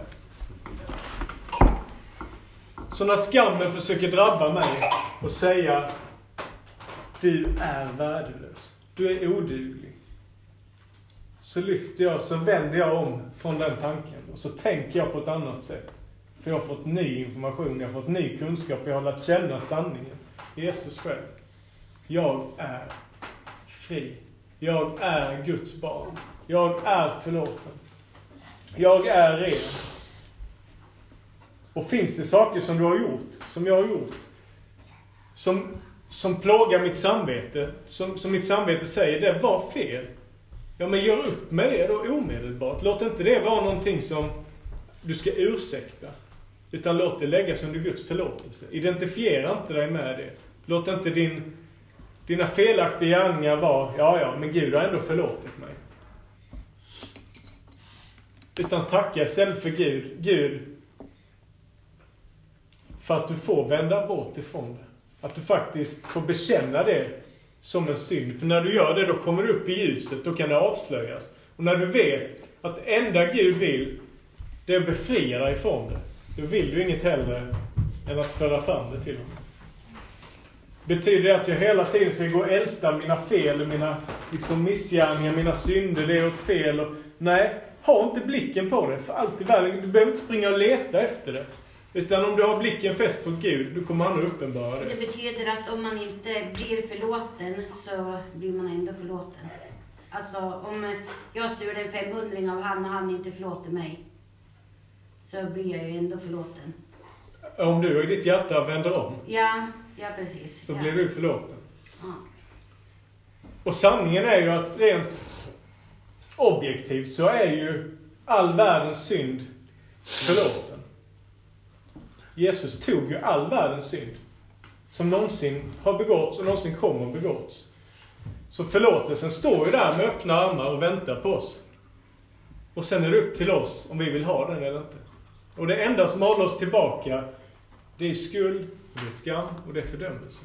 Så när skammen försöker drabba mig och säga du är värdelös, du är oduglig, så lyfter jag, så vänder jag om från den tanken och så tänker jag på ett annat sätt. För jag har fått ny information, jag har fått ny kunskap, jag har lärt känna sanningen. Jesus själv. Jag är fri. Jag är Guds barn. Jag är förlåten. Jag är ren. Och finns det saker som du har gjort, som jag har gjort, som, som plågar mitt samvete. Som, som mitt samvete säger, det var fel. Ja, men gör upp med det då omedelbart. Låt inte det vara någonting som du ska ursäkta. Utan låt det läggas under Guds förlåtelse. Identifiera inte dig med det. Låt inte din, dina felaktiga gärningar vara, ja ja, men Gud har ändå förlåtit mig. Utan tacka istället för Gud, Gud, för att du får vända bort ifrån det. Att du faktiskt får bekänna det som en synd. För när du gör det, då kommer du upp i ljuset, då kan det avslöjas. Och när du vet att enda Gud vill, det är att befria dig ifrån det. Då vill du inget hellre än att föra fram det till honom. Betyder det att jag hela tiden ska gå och älta mina fel, mina liksom missgärningar, mina synder, det är åt fel? Och, nej, ha inte blicken på det. För allt i världen, du behöver inte springa och leta efter det. Utan om du har blicken fäst på Gud, då kommer han att uppenbara det. Det betyder att om man inte blir förlåten så blir man ändå förlåten. Alltså om jag stular en femhundring av han och han inte förlåter mig, så blir jag ju ändå förlåten. Om du i ditt hjärta vänder om, Ja, ja precis. så ja. blir du förlåten. Ja. Och sanningen är ju att rent objektivt så är ju all världens synd förlåten. Jesus tog ju all världens synd som någonsin har begåtts och någonsin kommer att begåtts. Så förlåtelsen står ju där med öppna armar och väntar på oss. Och sen är det upp till oss om vi vill ha den eller inte. Och det enda som håller oss tillbaka, det är skuld, och det är skam och det är fördömelse.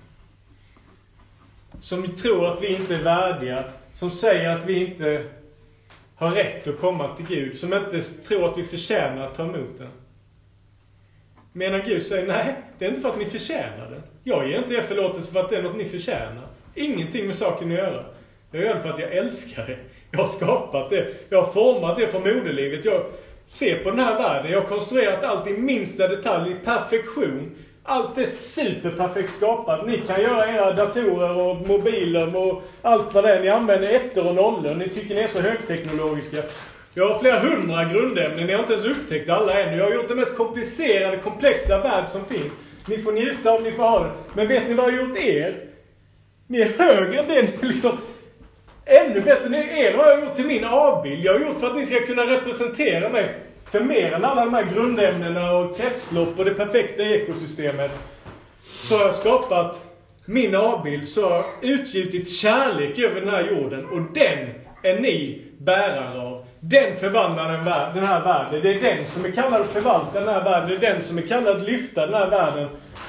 Som tror att vi inte är värdiga, som säger att vi inte har rätt att komma till Gud, som inte tror att vi förtjänar att ta emot den. Menar Gud säger, nej, det är inte för att ni förtjänar det. Jag ger inte er förlåtelse för att det är något ni förtjänar. Ingenting med saken att göra. Jag gör det för att jag älskar det. Jag har skapat det. Jag har format det från moderlivet. Jag ser på den här världen. Jag har konstruerat allt i minsta detalj, i perfektion. Allt är superperfekt skapat. Ni kan göra era datorer och mobiler och allt vad det är. Ni använder ettor och nollor. Ni tycker ni är så högteknologiska. Jag har flera hundra grundämnen. Ni har inte ens upptäckt alla ännu. Jag har gjort det mest komplicerade, komplexa värld som finns. Ni får njuta av, ni får ha det. Men vet ni vad jag har gjort er? Ni är högre än det. Ni liksom, ännu bättre än er har jag gjort till min avbild. Jag har gjort för att ni ska kunna representera mig. För mer än alla de här grundämnena och kretslopp och det perfekta ekosystemet. Så har jag skapat min avbild. Så har jag utgjutit kärlek över den här jorden. Och den är ni bärare av. Den förvandlar den, vär- den här världen. Det är den som är kallad att förvalta den här världen. Det är den som är kallad att lyfta den här världen.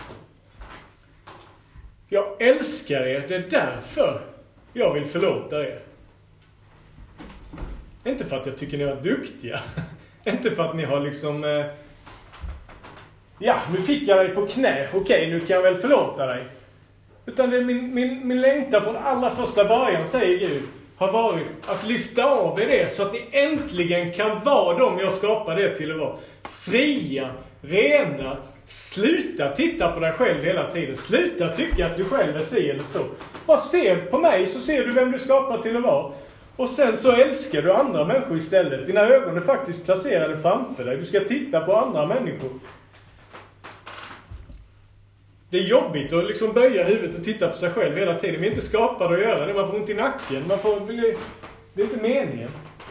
Jag älskar er. Det är därför jag vill förlåta er. Inte för att jag tycker ni är duktiga. Inte för att ni har liksom... Eh, ja, nu fick jag dig på knä. Okej, nu kan jag väl förlåta dig. Utan det är min, min, min längtan från allra första början, säger Gud, har varit att lyfta av er det. Så att ni äntligen kan vara de jag skapar det till att vara. Fria, rena. Sluta titta på dig själv hela tiden. Sluta tycka att du själv är si eller så. Bara se på mig så ser du vem du skapar till att vara. Och sen så älskar du andra människor istället. Dina ögon är faktiskt placerade framför dig. Du ska titta på andra människor. Det är jobbigt att liksom böja huvudet och titta på sig själv hela tiden. Vi är inte skapade att göra det. Man får ont i nacken. Man får, det är inte meningen.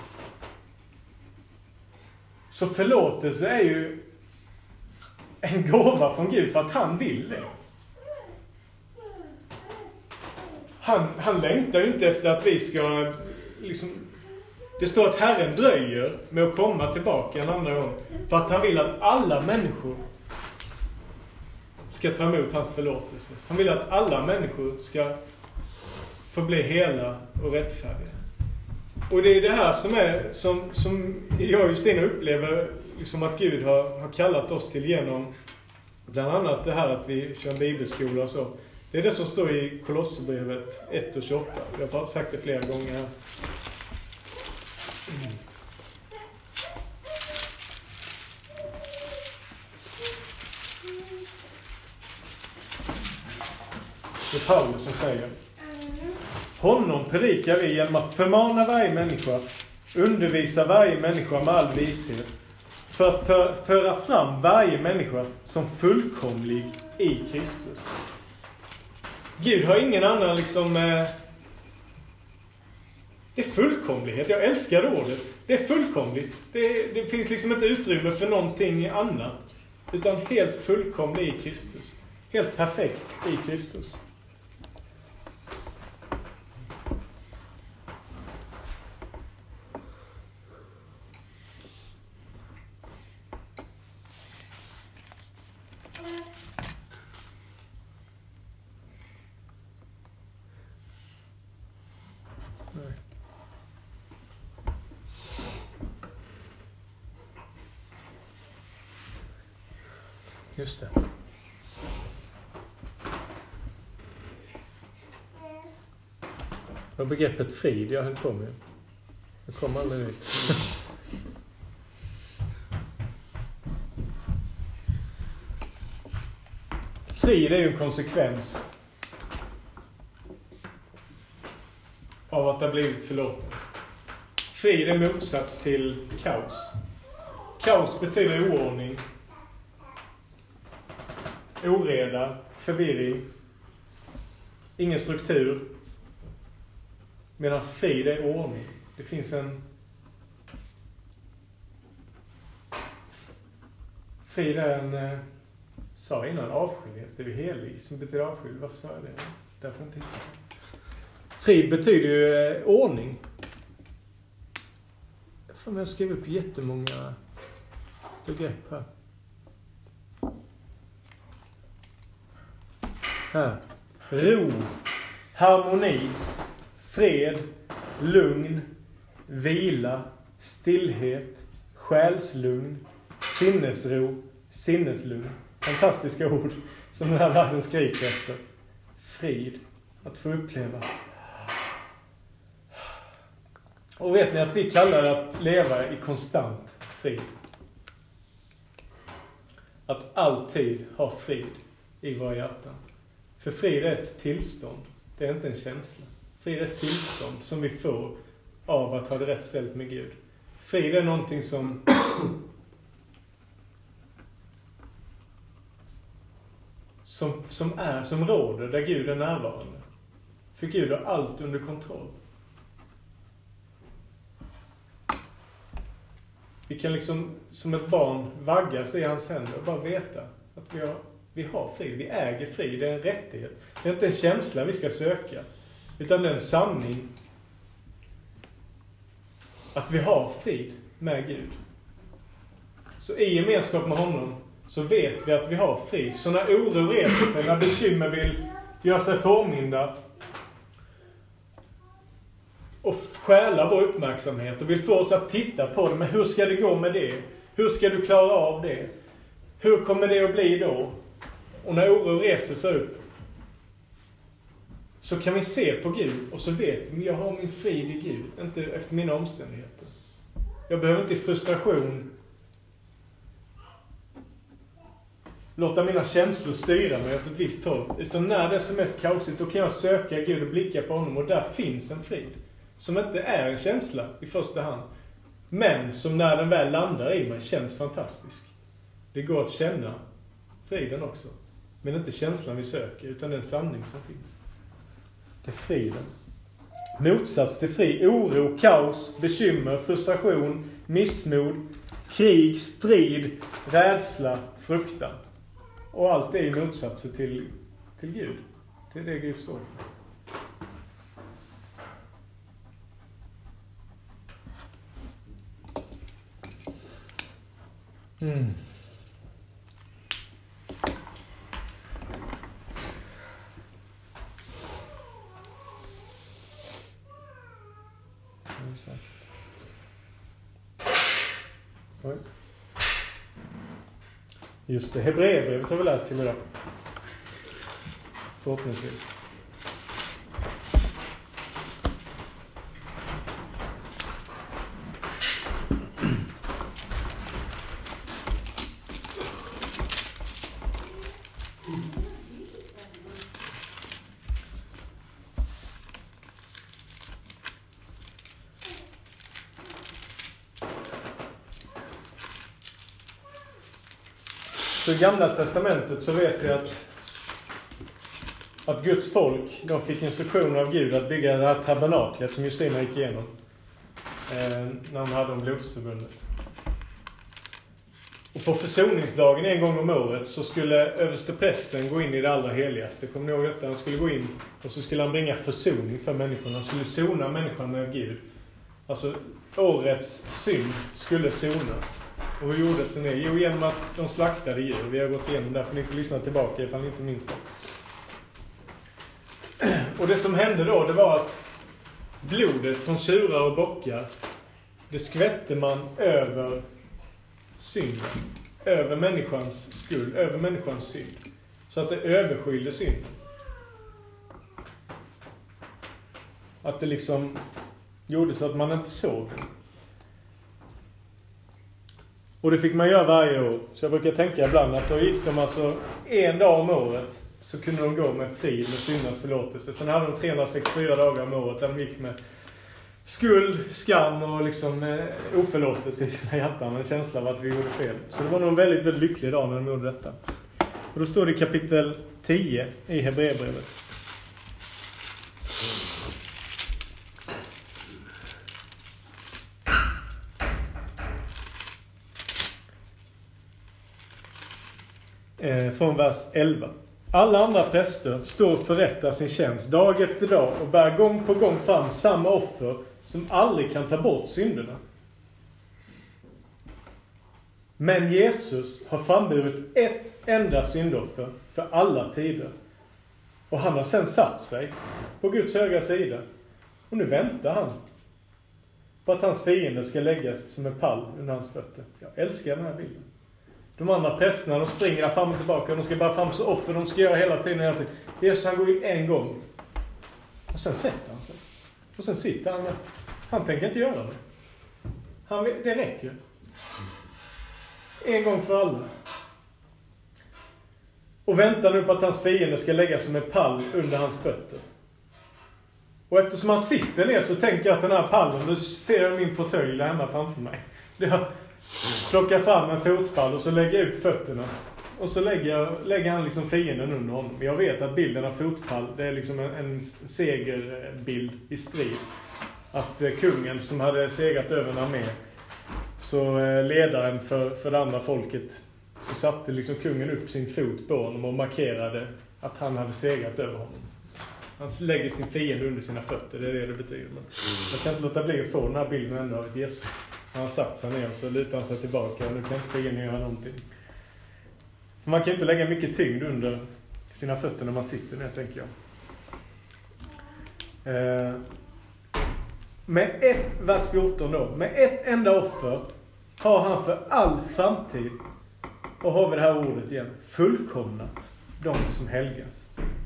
Så förlåtelse är ju en gåva från Gud för att han vill det. Han, han längtar ju inte efter att vi ska liksom, det står att Herren dröjer med att komma tillbaka en andra gång. För att han vill att alla människor ska ta emot hans förlåtelse. Han vill att alla människor ska få bli hela och rättfärdiga. Och det är det här som är som, som jag och Justina upplever liksom att Gud har, har kallat oss till genom bland annat det här att vi kör bibelskola och så. Det är det som står i Kolosserbrevet ett och tjugoåtta. Jag har sagt det flera gånger här. Mm. Det är Paulus som säger: honom predikar vi genom att förmana varje människa, undervisa varje människa med all vishet, för att för, föra fram varje människa som fullkomlig i Kristus. Gud har ingen annan liksom... Eh, det är fullkomlighet. Jag älskar ordet. Det är fullkomligt. Det, det finns liksom inte utrymme för någonting annat. Utan helt fullkomlig i Kristus. Helt perfekt i Kristus. Just det. Vad begreppet frid jag höll på med. Jag kom aldrig dit. Frid är ju en konsekvens av att det har blivit förlåten. Frid är motsats till kaos. Kaos betyder oordning, oreda, förvirring, ingen struktur. Medan frid är ordning. Det finns en... Frid är en... Eh, sa innan avskildhet. Det är helig som betyder avskild. Varför sa jag det? Därför inte titta. Frid betyder ju eh, ordning. Fan, jag skrev upp jättemånga begrepp här. Här. Ro, harmoni, fred, lugn, vila, stillhet, själslugn, sinnesro, sinneslugn. Fantastiska ord som den här världen skriker efter. Frid, att få uppleva. Och vet ni att vi kallar det att leva i konstant frid? Att alltid ha frid i våra hjärtan. För frid är ett tillstånd. Det är inte en känsla. Frid är ett tillstånd som vi får av att ha det rätt ställt med Gud. Frid är någonting som som, som är, som råder där Gud är närvarande. För Gud har allt under kontroll. Vi kan liksom som ett barn vaggas i hans händer och bara veta att vi har Vi har frid, vi äger frid, det är en rättighet. Det är inte en känsla vi ska söka, utan det är en sanning att vi har frid med Gud. Så i gemenskap med honom så vet vi att vi har frid. Så när oro reser sig, när bekymmer vill göra sig påminda och stjäla vår uppmärksamhet och vill få oss att titta på det, men hur ska det gå med det? Hur ska du klara av det? Hur kommer det att bli då? Och när oro reser sig upp så kan vi se på Gud och så vet vi att jag har min frid i Gud, inte efter mina omständigheter. Jag behöver inte i frustration låta mina känslor styra mig åt ett visst håll. Utan när det är som mest kaosigt, då kan jag söka Gud och blicka på honom. Och där finns en frid som inte är en känsla i första hand, men som när den väl landar i mig känns fantastisk. Det går att känna friden också. Men inte känslan vi söker, utan den sanning som finns. Det är friden. Motsats till fri, oro, kaos, bekymmer, frustration, missmod, krig, strid, rädsla, fruktan. Och allt är i motsatser till, till Gud. Det är det Gud står för. Mm. Exakt. Oj. Just det, Hebreerbrevet har vi läst till idag. Förhoppningsvis. Så i Gamla testamentet så vet vi att att Guds folk, de fick instruktioner av Gud att bygga det här tabernaklet som Justina gick igenom. Eh, när de hade om blodsförbundet. Och på försoningsdagen en gång om året så skulle översteprästen gå in i det allra heligaste. Kommer ni ihåg detta? Han skulle gå in och så skulle han bringa försoning för människorna. Han skulle sona människan med Gud. Alltså årets synd skulle sonas. Och hur gjordes det? Jo, genom att de slaktade djur. Vi har gått igenom där, för ni får lyssna tillbaka ifall ni inte minns det. Och det som hände då, det var att blodet från tjurar och bockar, det skvätte man över synden. Över människans skuld, över människans synd. Så att det överskyllde synden. Att det liksom gjorde så att man inte såg den. Och det fick man göra varje år. Så jag brukar tänka ibland att då gick de alltså en dag om året, så kunde de gå med frid med syndens förlåtelse. Sen hade de trehundrasextiofyra dagar om året där de gick med skuld, skam och liksom eh, oförlåtelse i sina hjärtan. En känsla av att vi gjorde fel. Så det var nog en väldigt, väldigt lycklig dag när de gjorde detta. Och då står det i kapitel tio i Hebreerbrevet. Eh, från vers elva. Alla andra präster står och förrättar sin tjänst dag efter dag och bär gång på gång fram samma offer som aldrig kan ta bort synderna. Men Jesus har framburit ett enda syndoffer för alla tider. Och han har sedan satt sig på Guds högra sida. Och nu väntar han på att hans fiender ska läggas som en pall under hans fötter. Jag älskar den här bilden. De andra prästerna, de springer fram och tillbaka och de ska bara fram så offer de ska göra hela tiden. Hela tiden. Jesus, han går in en gång. Och sen sätter han sig. Och sen sitter han där. Han tänker inte göra det. Han, det räcker. En gång för alla. Och väntar nu på att hans fiende ska lägga som en pall under hans fötter. Och eftersom han sitter ner så tänker jag att den här pallen, nu ser jag min fåtölj där hemma framför mig. Det plockar fram en fotpall och så lägger jag ut fötterna. Och så lägger, jag, lägger han liksom fienden under honom. Jag vet att bilden av fotpall, det är liksom en, en segerbild i strid. Att eh, kungen som hade segrat över en armé, så eh, ledaren för, för det andra folket, så satte liksom kungen upp sin fot på honom och markerade att han hade segrat över honom. Han lägger sin fiende under sina fötter, det är det det betyder. Men jag kan inte låta bli att få den här bilden ändå av Jesus. Han har satt sig ner och så lutar han sig tillbaka och nu kan inte fienden göra någonting. För man kan inte lägga mycket tyngd under sina fötter när man sitter ner, tänker jag. Eh, med ett, vers fjorton då, med ett enda offer har han för all framtid, och har vi det här ordet igen, fullkomnat de som helgas.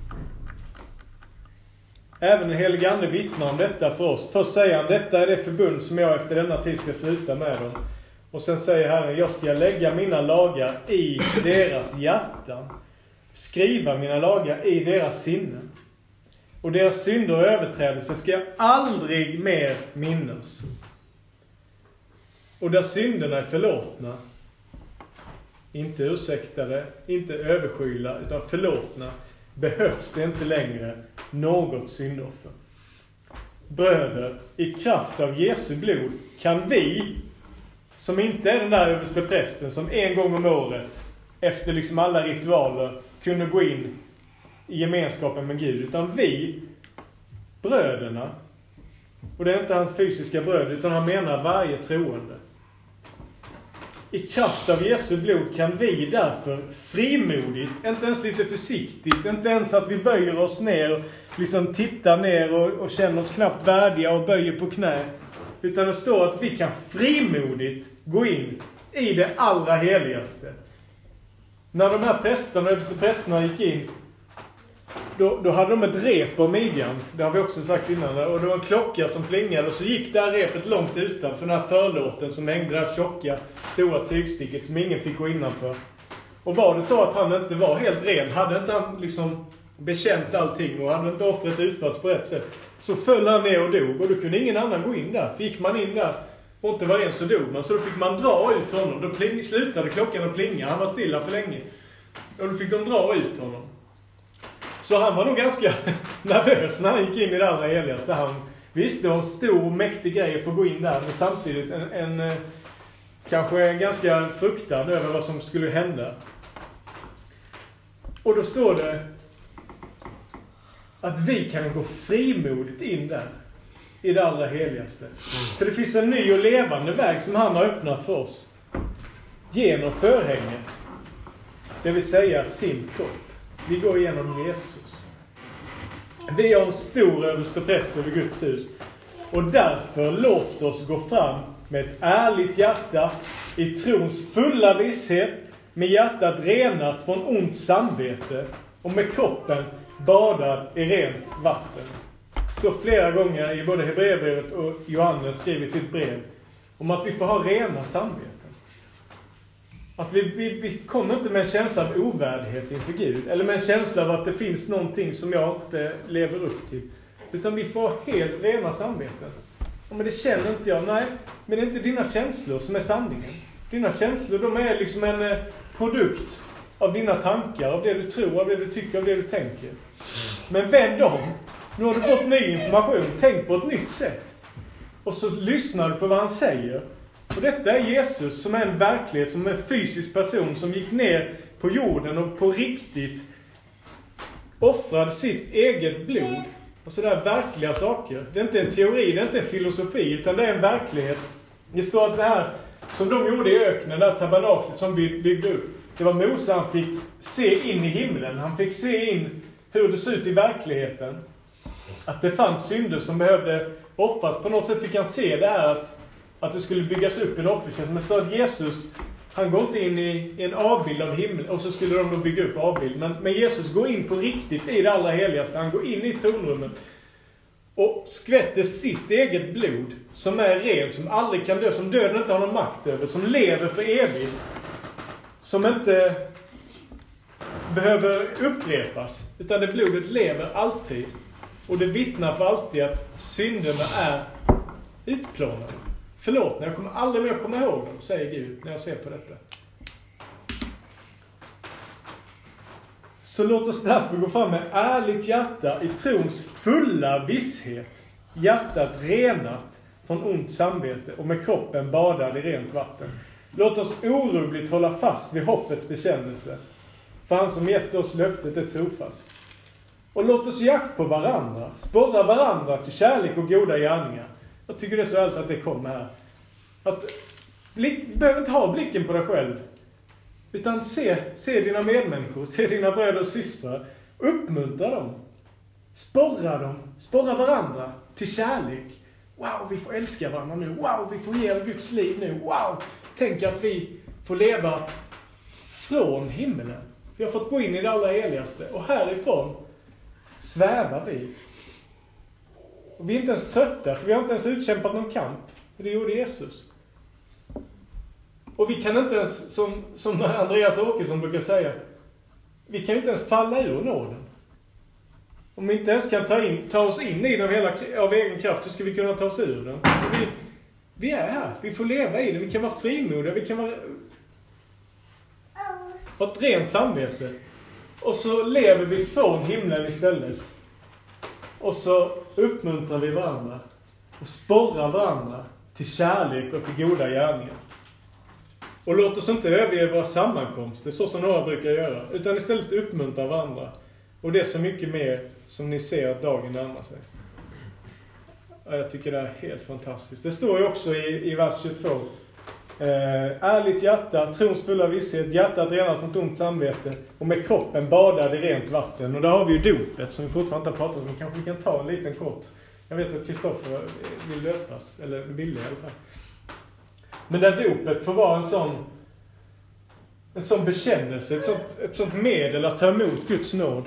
Även den helige Ande vittnar om detta för oss. Först säger han, detta är det förbund som jag efter denna tid ska sluta med dem. Och sen säger Herren, jag ska lägga mina lagar i deras hjärtan. Skriva mina lagar i deras sinnen. Och deras synder och överträdelser ska jag aldrig mer minnas. Och där synderna är förlåtna, inte ursäktade, inte överskyla, utan förlåtna, behövs det inte längre något syndoffer. Bröder, i kraft av Jesu blod kan vi, som inte är den där överste prästen som en gång om året efter liksom alla ritualer kunde gå in i gemenskapen med Gud, utan vi, bröderna, och det är inte hans fysiska bröd, utan han menar varje troende. I kraft av Jesu blod kan vi därför frimodigt, inte ens lite försiktigt, inte ens att vi böjer oss ner och liksom tittar ner och, och känner oss knappt värdiga och böjer på knä, utan det står att vi kan frimodigt gå in i det allra heligaste. När de här prästerna, överste prästerna gick in, då, då hade de ett rep på midjan, det har vi också sagt innan, och det var en klocka som plingade och så gick det här repet långt utanför den här förlåten som hängde, det här tjocka, stora tygsticket som ingen fick gå innanför. Och var det så att han inte var helt ren, hade inte han liksom bekänt allting och hade inte offret utförts på rätt sätt, så föll han ner och dog, och då kunde ingen annan gå in där. Fick man in där och inte var ren så dog man, så då fick man dra ut honom. Då pling, slutade klockan att plinga, han var stilla för länge. Och då fick de dra ut honom. Så han var nog ganska nervös när han gick in i det allra heligaste. Han visste det var en stor, mäktig grej att få gå in där. Men samtidigt en, en kanske en ganska fruktad över vad som skulle hända. Och då står det att vi kan gå frimodigt in där. I det allra heligaste. För det finns en ny och levande väg som han har öppnat för oss. Genom förhänget. Det vill säga sin kropp. Vi går igenom Jesus. Vi har en stor överstepräst över Guds hus. Och därför låt oss gå fram med ett ärligt hjärta. I trons fulla visshet. Med hjärtat renat från ont samvete. Och med kroppen badad i rent vatten. Det står flera gånger i både Hebreerbrevet och Johannes skriver i sitt brev. Om att vi får ha rena samveten. Att vi, vi, vi kommer inte med en känsla av ovärdighet inför Gud. Eller med en känsla av att det finns någonting som jag inte lever upp till. Utan vi får helt rena samveten. Och men det känner inte jag. Nej, men det är inte dina känslor som är sanningen. Dina känslor, de är liksom en produkt av dina tankar. Av det du tror, av det du tycker, av det du tänker. Men vänd om. Nu har du fått ny information. Tänk på ett nytt sätt. Och så lyssnar du på vad han säger. Och detta är Jesus som är en verklighet, som är en fysisk person som gick ner på jorden och på riktigt offrade sitt eget blod. Och sådär verkliga saker. Det är inte en teori, det är inte en filosofi, utan det är en verklighet. Det står att det här som de gjorde i öknen, det här tabernaklet som byggde upp. Det var Mose, han fick se in i himlen. Han fick se in hur det ser ut i verkligheten. Att det fanns synder som behövde offras. På något sätt fick han se det här att, att det skulle byggas upp en offertjänst. Men så att Jesus, han går inte in i en avbild av himlen och så skulle de då bygga upp avbild. Men, men Jesus går in på riktigt i det allra heligaste. Han går in i tronrummet och skvätter sitt eget blod som är rent, som aldrig kan dö, som döden inte har någon makt över, som lever för evigt. Som inte behöver upprepas, utan det blodet lever alltid. Och det vittnar för alltid att synderna är utplånade. Förlåt, jag kommer aldrig mer komma ihåg dem, säger Gud när jag ser på detta. Så låt oss därför gå fram med ärligt hjärta i trons fulla visshet. Hjärtat renat från ont samvete och med kroppen badad i rent vatten. Låt oss orubbligt hålla fast vid hoppets bekännelse. För han som gett oss löftet är trofast. Och låt oss jakt på varandra. Sporra varandra till kärlek och goda gärningar. Jag tycker det är så allt att det kommer här. Att blick, du behöver inte ha blicken på dig själv. Utan se, se dina medmänniskor. Se dina bröder och systrar. Uppmuntra dem. Sporra dem. Sporra varandra till kärlek. Wow, vi får älska varandra nu. Wow, vi får ge av Guds liv nu. Wow, tänk att vi får leva från himlen. Vi har fått gå in i det allra heligaste. Och härifrån svävar vi. Och vi är inte ens trötta, för vi har inte ens utkämpat någon kamp. För det gjorde Jesus. Och vi kan inte ens, som, som Andreas Åkesson brukar säga, vi kan inte ens falla ur nåden. Om vi inte ens kan ta, in, ta oss in i den hela, av egen kraft, så ska vi kunna ta oss ur den. Så vi, vi är här, vi får leva i det, vi kan vara frimodiga, vi kan vara, ha ett rent samvete. Och så lever vi från himlen istället. Och så uppmuntrar vi varandra. Och sporrar varandra till kärlek och till goda gärningar. Och låt oss inte överge våra sammankomster så som några brukar göra. Utan istället uppmuntra varandra. Och det är så mycket mer som ni ser att dagen närmar sig. Ja, jag tycker det är helt fantastiskt. Det står ju också i, i vers tjugotvå. Eh, ärligt hjärta, trons fulla visshet, hjärtat renat från tomt samvete och med kroppen badad i rent vatten. Och där har vi ju dopet som vi fortfarande inte har pratat om. Men kanske vi kan ta en liten kort. Jag vet att Kristoffer vill döpas, eller vill i alla fall. Men där dopet får vara en sån en sån bekännelse, ett sånt, ett sånt medel att ta emot Guds nåd.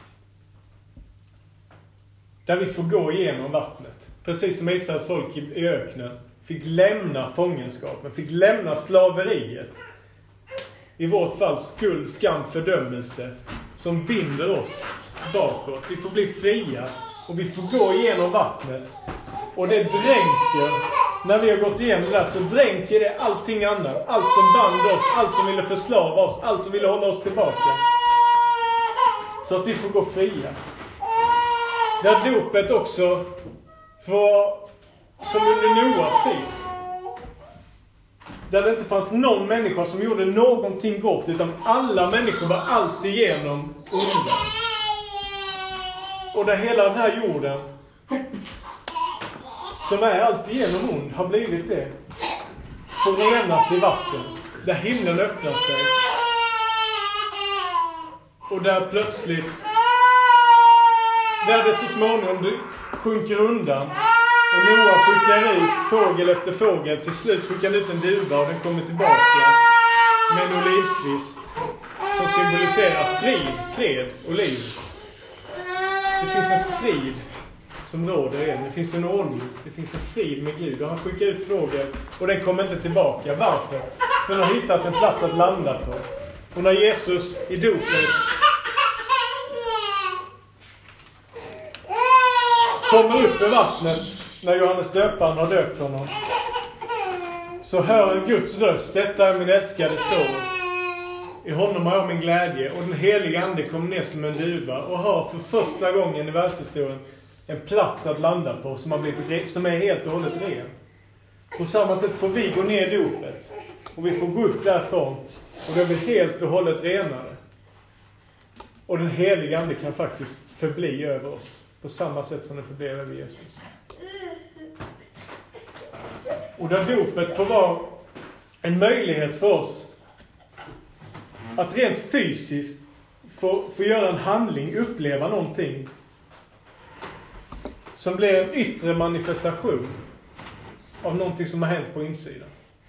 Där vi får gå igenom vattnet. Precis som Israels folk i, i öknen fick lämna fångenskapen, fick lämna slaveriet. I vårt fall skuld, skam, fördömelse som binder oss bakåt. Vi får bli fria och vi får gå igenom vattnet. Och det dränker, när vi har gått igenom det där, så dränker det allting annat. Allt som band oss, allt som ville förslava oss, allt som ville hålla oss tillbaka. så att vi får gå fria. Där dopet också var som under Noas tid. Där det inte fanns någon människa som gjorde någonting gott, utan alla människor var alltid igenom onda. Och där hela den här jorden, som är alltid igenom ond, har blivit det, får renas i vatten. Där himlen öppnar sig. Och där plötsligt, där det så småningom sjunker undan. Och Noa skickar ut fågel efter fågel. Till slut skickar ut en duva och den kommer tillbaka med en olivkvist som symboliserar frid, fred och liv. Det finns en frid som råder igen. Det finns en ordning. Det finns en frid med Gud. Och han skickar ut fågel och den kommer inte tillbaka. Varför? För den har hittat en plats att landa på. Och när Jesus i dopet kommer upp i vattnet, när Johannes döparen har döpt honom, så hör Guds röst: detta är min älskade son. I honom har jag min glädje. Och den heliga ande kommer ner som en duva och har för första gången i världshistorien en plats att landa på som, har blivit, som är helt och hållet ren. På samma sätt får vi gå ner i dopet och vi får gå upp därifrån och det blir helt och hållet renare. Och den heliga ande kan faktiskt förbli över oss på samma sätt som den förblir över Jesus. Och där dopet får vara en möjlighet för oss att rent fysiskt få, få göra en handling, uppleva någonting som blir en yttre manifestation av någonting som har hänt på insidan.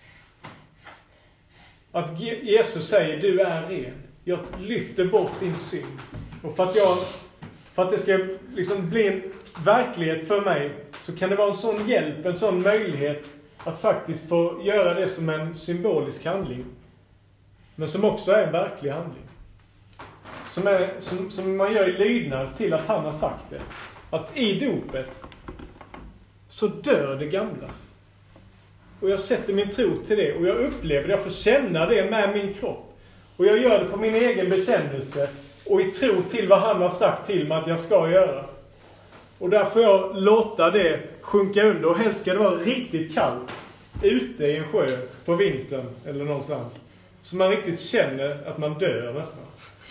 Att Jesus säger: du är ren. Jag lyfter bort din synd. Och för att, jag, för att det ska liksom bli en verklighet för mig, så kan det vara en sån hjälp, en sån möjlighet att faktiskt få göra det som en symbolisk handling. Men som också är en verklig handling. Som, är, som, som man gör i lydnad till att han har sagt det. Att i dopet så dör det gamla. Och jag sätter min tro till det. Och jag upplever det. Jag får känna det med min kropp. Och jag gör det på min egen bekännelse. Och i tro till vad han har sagt till mig att jag ska göra. Och där får jag låta det sjunka under. Och helst ska det vara riktigt kallt. Ute i en sjö på vintern eller någonstans. Så man riktigt känner att man dör nästan.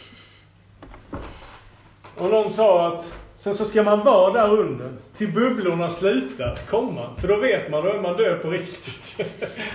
Och någon sa att sen så ska man vara där under till bubblorna slutar komma. För då vet man, då är man död på riktigt.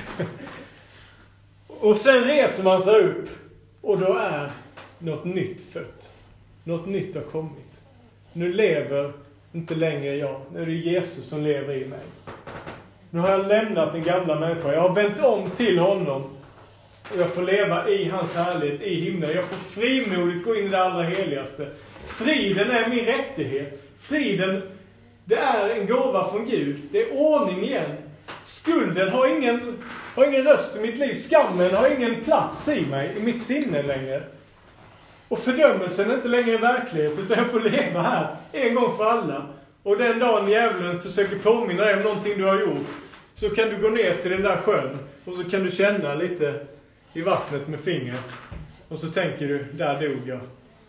Och sen reser man sig upp och då är något nytt fött. Något nytt har kommit. Nu lever inte längre jag. Nu är det Jesus som lever i mig. Nu har jag lämnat den gamla människan. Jag har vänt om till honom. Och jag får leva i hans härlighet, i himlen. Jag får frimodigt gå in i det allra heligaste. Friden är min rättighet. Friden, det är en gåva från Gud. Det är ordning igen. Skulden har ingen, har ingen röst i mitt liv. Skammen har ingen plats i mig, i mitt sinne längre. Och fördömelsen är inte längre verklighet, utan jag får leva här en gång för alla. Och den dagen djävulen försöker påminna dig om någonting du har gjort, så kan du gå ner till den där sjön och så kan du känna lite i vattnet med fingret. Och så tänker du, där dog jag.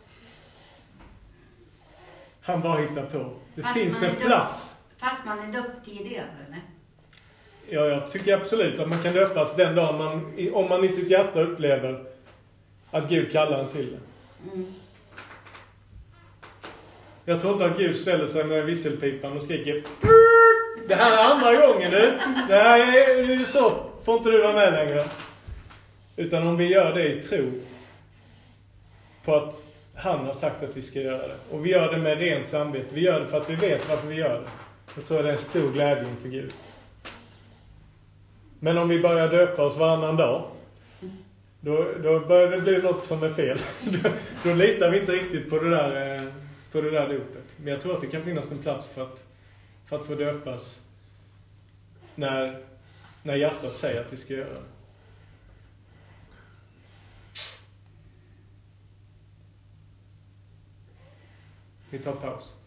Han bara hittar på. Det fast finns en plats. Fast man är döpt tidigare, eller? Ja, jag tycker absolut att man kan döpas den dagen man, om man i sitt hjärta upplever att Gud kallar en till det. Mm. Jag tror inte att Gud ställer sig med visselpipan och skriker: det här är andra gången nu. Det här är så. Får inte du vara med längre. Utan om vi gör det i tro på att han har sagt att vi ska göra det. Och vi gör det med rent samvete. Vi gör det för att vi vet varför vi gör det. Jag tror det är en stor glädje för Gud. Men om vi börjar döpa oss varannan dag, då, då börjar det bli något som är fel. då, då litar vi inte riktigt på det där, på det där dopet. Men jag tror att det kan finnas en plats för att, för att få döpas när, när hjärtat säger att vi ska göra det. Vi tar paus.